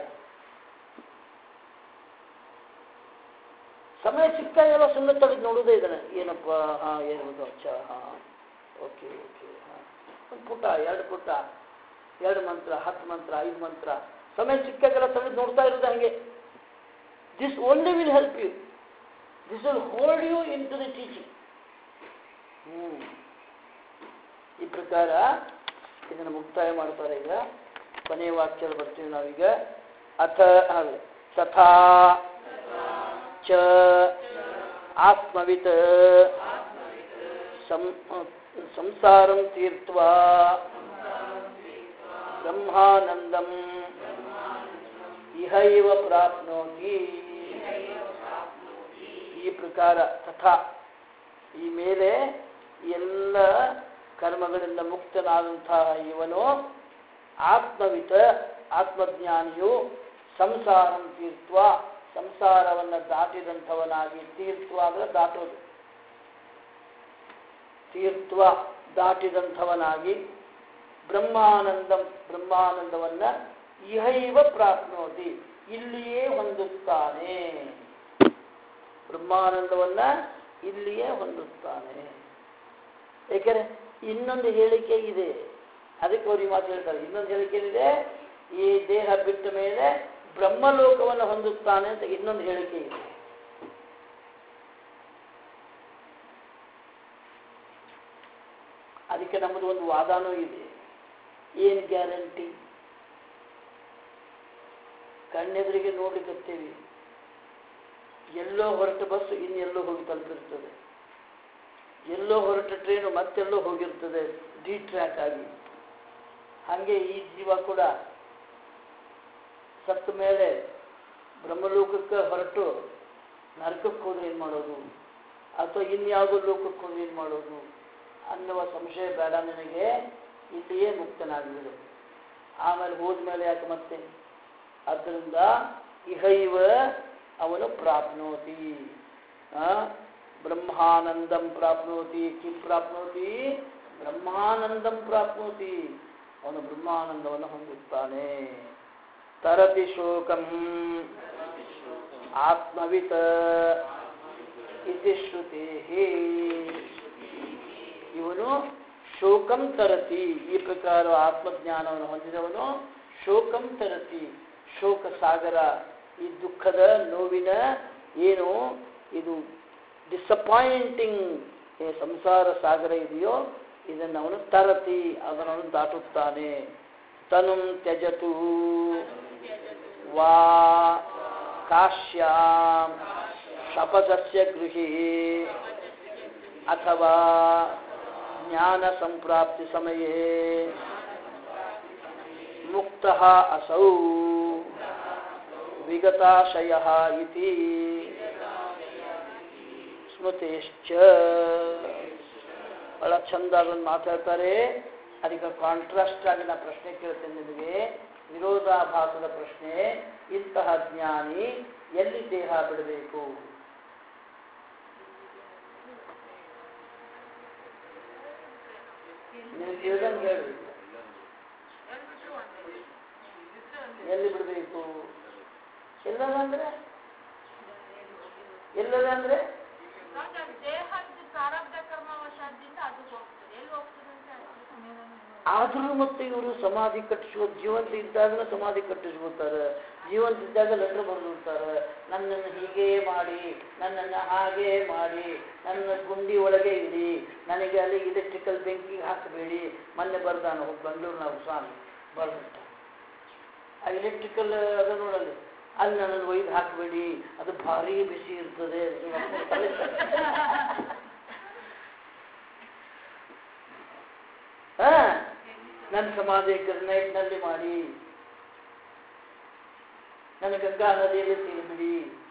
[SPEAKER 1] ಸಮಯ ಸಿಕ್ಕಾಗೆಲ್ಲ ಸುಮ್ಮನೆ ತೆಗೆದು ನೋಡೋದೇ ಇದನ್ನ. ಏನಪ್ಪ, ಏನಿರೋದು, ಅಚ್ಚ, ಓಕೆ ಓಕೆ, ಒಂದು ಪುಟ, 2 ಪುಟ, 2 ಮಂತ್ರ, 10 ಮಂತ್ರ, 5 ಮಂತ್ರ, ಸಮಯ ಸಿಕ್ಕಾಗೆಲ್ಲ ತೆಗೆದು ನೋಡ್ತಾ ಇರೋದು ಹಂಗೆ. This only will help you, this will hold you into the teaching. ಈ ಪ್ರಕಾರ ಇದನ್ನು ಮುಕ್ತಾಯ ಮಾಡ್ತಾರೆ. ಈಗ ಕೊನೆಯ ವಾಕ್ಯ ಬರ್ತೀವಿ ನಾವೀಗ. ಅಥ ತಥಾ ಚ ಆತ್ಮವಿತ್ ಸಂಸಾರಂ ತೀರ್ತ್ವಾ ಬ್ರಹ್ಮಾನಂದಂ ಇಹೈವ ಪ್ರಾಪ್ನೋತಿ. ಈ ಪ್ರಕಾರ ತಥಾ ಈ ಮೇಲೆ ಎಲ್ಲ ಕರ್ಮಗಳಿಂದ ಮುಕ್ತನಾದಂತಹ ಇವನು ಆತ್ಮವಿತ ಆತ್ಮಜ್ಞಾನಿಯು ಸಂಸಾರಂ ತೀರ್ತ್ವ ಸಂಸಾರವನ್ನು ದಾಟಿದಂಥವನಾಗಿ, ತೀರ್ತ್ವ ಅಂದರೆ ದಾಟೋದು, ತೀರ್ತ್ವ ದಾಟಿದಂಥವನಾಗಿ ಬ್ರಹ್ಮಾನಂದವನ್ನ ಇಹೈವ ಪ್ರಾಪ್ನೋತಿ, ಇಲ್ಲಿಯೇ ಹೊಂದುತ್ತಾನೆ. ಬ್ರಹ್ಮಾನಂದವನ್ನ ಇಲ್ಲಿಯೇ ಹೊಂದುತ್ತಾನೆ. ಏಕೆಂದರೆ ಇನ್ನೊಂದು ಹೇಳಿಕೆ ಇದೆ, ಅದಕ್ಕೆ ಅವ್ರು ಈ ಮಾತು ಹೇಳ್ತಾರೆ. ಇನ್ನೊಂದು ಹೇಳಿಕೆ ಇದೆ, ಈ ದೇಹ ಬಿಟ್ಟ ಮೇಲೆ ಬ್ರಹ್ಮಲೋಕವನ್ನು ಹೊಂದುತ್ತಾನೆ ಅಂತ ಇನ್ನೊಂದು ಹೇಳಿಕೆ ಇದೆ. ಅದಕ್ಕೆ ನಮ್ಮದು ಒಂದು ವಾದನೂ ಇದೆ. ಏನು ಗ್ಯಾರಂಟಿ? ಕಣ್ಣೆದುರಿಗೆ ನೋಡ್ಲಿಕ್ಕತ್ತೇವಿ, ಎಲ್ಲೋ ಹೊರಟ ಬಸ್ ಇನ್ನೆಲ್ಲೋ ಹೋಗಿ ತಲುಪಿರ್ತದೆ, ಎಲ್ಲೋ ಹೊರಟ ಟ್ರೈನು ಮತ್ತೆಲ್ಲೋ ಹೋಗಿರ್ತದೆ ಡಿ ಟ್ರ್ಯಾಕ್ ಆಗಿ. ಹಾಗೆ ಈ ಜೀವ ಕೂಡ ಸತ್ತ ಮೇಲೆ ಬ್ರಹ್ಮಲೋಕಕ್ಕೆ ಹೊರಟು ನರಕಕ್ಕೆ ಹೋದ್ರೆ ಏನು ಮಾಡೋದು, ಅಥವಾ ಇನ್ಯಾವುದೋ ಲೋಕಕ್ಕೆ ಹೋದ್ರೆ ಏನು ಮಾಡೋದು ಅನ್ನುವ ಸಂಶಯ ಬೇಡ ನನಗೆ. ಇಲ್ಲಿಯೇ ಮುಕ್ತನಾಗಲಿದೆ, ಆಮೇಲೆ ಹೋದ್ಮೇಲೆ ಯಾಕೆ ಮತ್ತೆ? ಆದ್ದರಿಂದ ಇಹೈವ ಅವನು ಪ್ರಾಪ್ನೋತಿ, ಬ್ರಹ್ಮಾನಂದಂ ಪ್ರಾಪ್ನೋತಿ. ಕಿಂ ಪ್ರಾಪ್ನೋತಿ? ಬ್ರಹ್ಮಾನಂದಂ ಪ್ರಾಪ್ನೋತಿ. ಅವನು ಬ್ರಹ್ಮಾನಂದವನ್ನು ಹೊಂದುತ್ತಾನೆ. ತರತಿ ಶೋಕಂ ಆತ್ಮವಿತ್ ಇತಿ ಶ್ರುತೇಹಿ. ಇವನು ಶೋಕಂ ತರತಿ, ಈ ಪ್ರಕಾರ ಆತ್ಮಜ್ಞಾನವನ್ನು ಹೊಂದಿದವನು ಶೋಕಂ ತರತಿ, ಶೋಕ ಸಾಗರ, ಈ ದುಃಖದ ನೋವಿನ ಏನು ಇದು ಡಿಸಪಾಯಿಂಟಿಂಗ್ ಸಂಸಾರ ಸಾಗರ ಇದೆಯೋ ಇದನ್ನು ಅವನು ತರತಿ, ಅದನ್ನು ದಾಟುತ್ತಾನೆ. ತನುಂ ತ್ಯಜತು ವಾ ಕಾಶ್ಯಾಂ ಶಪಥಸ್ಯ ಗೃಹಿ ಅಥವಾ ಜ್ಞಾನ ಸಂಪ್ರಾಪ್ತಿ ಸಮಯೇ ಮುಕ್ತಃ ಅಸೌ ವಿಗತಾಶಯಃ ಇತಿ ಸ್ಮೃತಿಶ್ಚ. ಬಹಳ ಚಂದ ಅದನ್ನು ಮಾತಾಡ್ತಾರೆ. ಅದಕ್ಕೆ ಕಾಂಟ್ರಾಸ್ಟ್ ಆಗಿ ನಾ ಪ್ರಶ್ನೆ ಕೇಳ್ತೇನೆ ನಿಮಗೆ, ವಿರೋಧಾಭಾಸದ ಪ್ರಶ್ನೆ. ಇಂತಹ ಜ್ಞಾನಿ ಎಲ್ಲಿ ದೇಹ ಬಿಡಬೇಕು? ನೀವು ತಿಳಿದಂಗೆ ಹೇಳಿ, ಎಲ್ಲಿ ಬಿಡಬೇಕು? ಎಲ್ಲದಂದ್ರೆ ಆದರೂ ಮತ್ತೆ ಇವರು ಸಮಾಧಿ ಕಟ್ಟಿಸುವ, ಜೀವಂತ ಇದ್ದಾಗ ಸಮಾಧಿ ಕಟ್ಟಿಸ್ಕೊತಾರೆ, ಜೀವಂತ ಇದ್ದಾಗ ಲೆಟರ್ ಬರೆದಿರ್ತಾರೆ, ನನ್ನನ್ನು ಹೀಗೇ ಮಾಡಿ, ನನ್ನನ್ನು ಹಾಗೇ ಮಾಡಿ, ನನ್ನ ಗುಂಡಿ ಒಳಗೆ ಇಡಿ, ನನಗೆ ಅಲ್ಲಿ ಇಲೆಕ್ಟ್ರಿಕಲ್ ಬೆಂಕಿಗೆ ಹಾಕಬೇಡಿ. ಮೊನ್ನೆ ಬರ್ದಾನ ಬೆಂಗಳೂರಿನ ಸ್ವಾಮಿ ಬರ್ದಿಟ್ಟ, ಆ ಇಲೆಕ್ಟ್ರಿಕಲ್ ಅದ ನೋಡಲ್ಲಿ, ಅಲ್ಲಿ ನನ್ನನ್ನು ಒಯ್ದು ಹಾಕಬೇಡಿ, ಅದು ಭಾರಿ ಬಿಸಿ ಇರ್ತದೆ. ನನ್ನ ಸಮಾಧಿ ಗ್ರನೈಟ್ನಲ್ಲಿ ಮಾಡಿ, ನನ್ನ ಗಂಗಾ ನದಿಯಲ್ಲಿ ತೀರ್ಬಿಡಿ.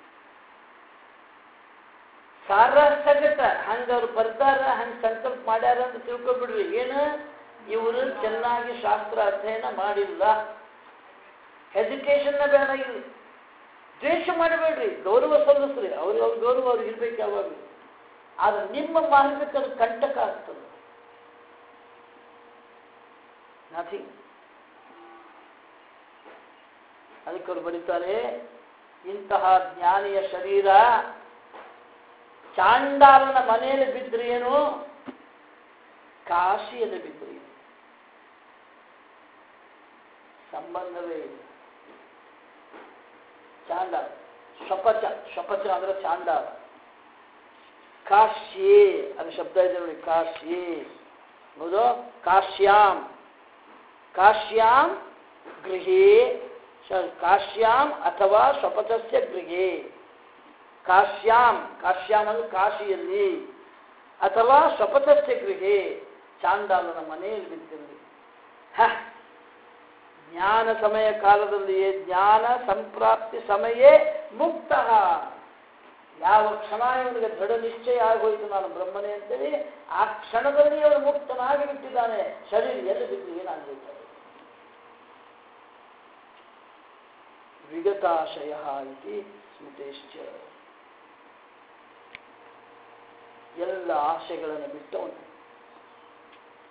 [SPEAKER 1] ಸಾರ ಸಗಟ ಹಂಗ ಅವ್ರು ಬರ್ತಾರ, ಹಂಗೆ ಸಂಕಲ್ಪ ಮಾಡ್ಯಾರ ಅಂತ ತಿಳ್ಕೊಬಿಡ್ರಿ. ಏನು ಇವರು ಚೆನ್ನಾಗಿ ಶಾಸ್ತ್ರ ಅಧ್ಯಯನ ಮಾಡಿಲ್ಲ. ಎಜುಕೇಶನ್ ಬೇಡ, ಇಲ್ಲಿ ದ್ವೇಷ ಮಾಡಬೇಡ್ರಿ, ಗೌರವ ಸಲ್ಲಿಸ್ರಿ. ಅವ್ರ ಗೌರವ ಅವ್ರಿಗೆ ಇರ್ಬೇಕು ಯಾವಾಗ. ಆದ್ರೆ ನಿಮ್ಮ ಮಾರ್ಗಕ್ಕೆ ಅದು ಕಂಟಕ ಆಗ್ತದೆ. ನಥಿಂಗ್. ಅದಕ್ಕೆ ಅವ್ರು ಬರೀತಾರೆ, ಇಂತಹ ಜ್ಞಾನಿಯ ಶರೀರ ಚಾಂಡಾಲನ ಮನೆಯಲ್ಲಿ ಬಿದ್ದರೆ ಏನು, ಕಾಶಿಯಲ್ಲಿ ಬಿದ್ದರೆ ಏನು, ಸಂಬಂಧವೇ ಇಲ್ಲ. ಚಾಂಡಾಲ, ಶಪಚ ಅಂದ್ರೆ ಚಾಂಡಾಲ. ಕಾಶ್ಯೇ ಅದು ಶಬ್ದ ಇದೆ ನೋಡಿ, ಕಾಶ್ಯೇ ಹೌದು. ಕಾಶ್ಯಾಂ ಗೃಹೇ, ಕಾಶ್ಯಾಂ ಅಥವಾ ಶಪಥಸ್ಯ ಗೃಹೇ. ಕಾಶ್ಯಾಂ ಅಂದ್ರೆ ಕಾಶಿಯಲ್ಲಿ, ಅಥವಾ ಶಪಥಸ್ಯ ಗೃಹೇ ಚಾಂಡಾಲನ ಮನೆಯಲ್ಲಿ ಬಿದ್ದಿರಲಿ. ಜ್ಞಾನ ಸಮಯ ಕಾಲದಲ್ಲಿಯೇ, ಜ್ಞಾನ ಸಂಪ್ರಾಪ್ತಿ ಸಮಯೇ ಮುಕ್ತ. ಯಾವ ಕ್ಷಣ ಇವನಿಗೆ ದೃಢ ನಿಶ್ಚಯ ಆಗೋಯ್ತು ನಾನು ಬ್ರಹ್ಮನೇ ಅಂತೇಳಿ, ಆ ಕ್ಷಣದಲ್ಲಿ ಅವನು ಮುಕ್ತನಾಗಿ ಬಿಟ್ಟಿದ್ದಾನೆ. ಶರೀರ ಎಲ್ಲಿ ಬಿದ್ದು ಏನಾಗಬೇಕು? ವಿಗತಾಶಯ ಇತಿ ಸ್ಮೃತಿಶ್ಚ. ಎಲ್ಲ ಆಶೆಗಳನ್ನು ಬಿಟ್ಟವನು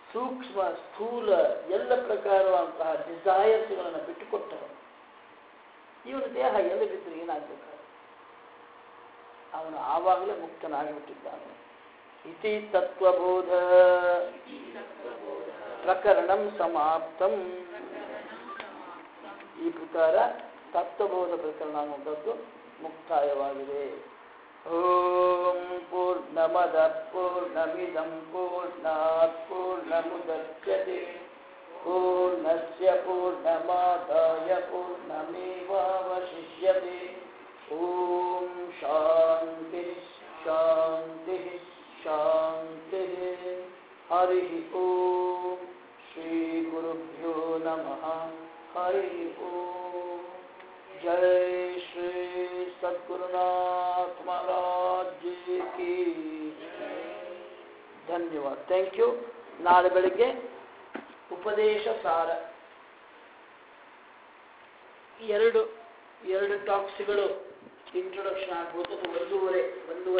[SPEAKER 1] ಸೂಕ್ಷ್ಮ ಸ್ಥೂಲ ಎಲ್ಲ ಪ್ರಕಾರವಂತಹ ಡಿಸೈರ್ಸ್ಗಳನ್ನು ಬಿಟ್ಟುಕೊಟ್ಟರು. ಇವನ ದೇಹ ಎಲ್ಲಿ ಬಿದ್ದರೆ ಏನಾಗಬೇಕು? ಅವನು ಆವಾಗಲೇ ಮುಕ್ತನಾಗಿಬಿಟ್ಟಿದ್ದಾನೆ. ಇತಿ ತತ್ವಬೋಧ ಪ್ರಕರಣಂ ಸಮಾಪ್ತಂ. ಈ ಪ್ರಕಾರ ತತ್ವಬೋಧ ಪ್ರಕರಣ ಅನ್ನುವಂಥದ್ದು ಮುಕ್ತಾಯವಾಗಿದೆ. ಓಂ ಪೂರ್ಣಮದ ಪೂರ್ಣಮಿದಂ ಪೂರ್ಣಾತ್ ಪೂರ್ಣಮುದಚ್ಯತೆ ಪೂರ್ಣಸ್ಯ ಪೂರ್ಣಮಾದಾಯ ಪೂರ್ಣಮೇವಾವಶಿಷ್ಯತೆ. ಓಂ ಶಾಂತಿ ಶಾಂತಿ ಶಾಂತಿ. ಹರಿ ಓಂ ಶ್ರೀ ಗುರುಭ್ಯೋ ನಮಃ. ಹರಿ ಓಂ. जय श्री सद्गुरुनाथ महाराज जी की धन्यवाद. Thank you. ನಾಳೆ ಬೆಳಿಗ್ಗೆ ಉಪದೇಶ ಸಾರ ಎರಡು ಟಾಕ್ಸ್ಗಳು ಇಂಟ್ರೊಡಕ್ಷನ್ ಆಗ್ಬೋದು. ಒಂದೂವರೆ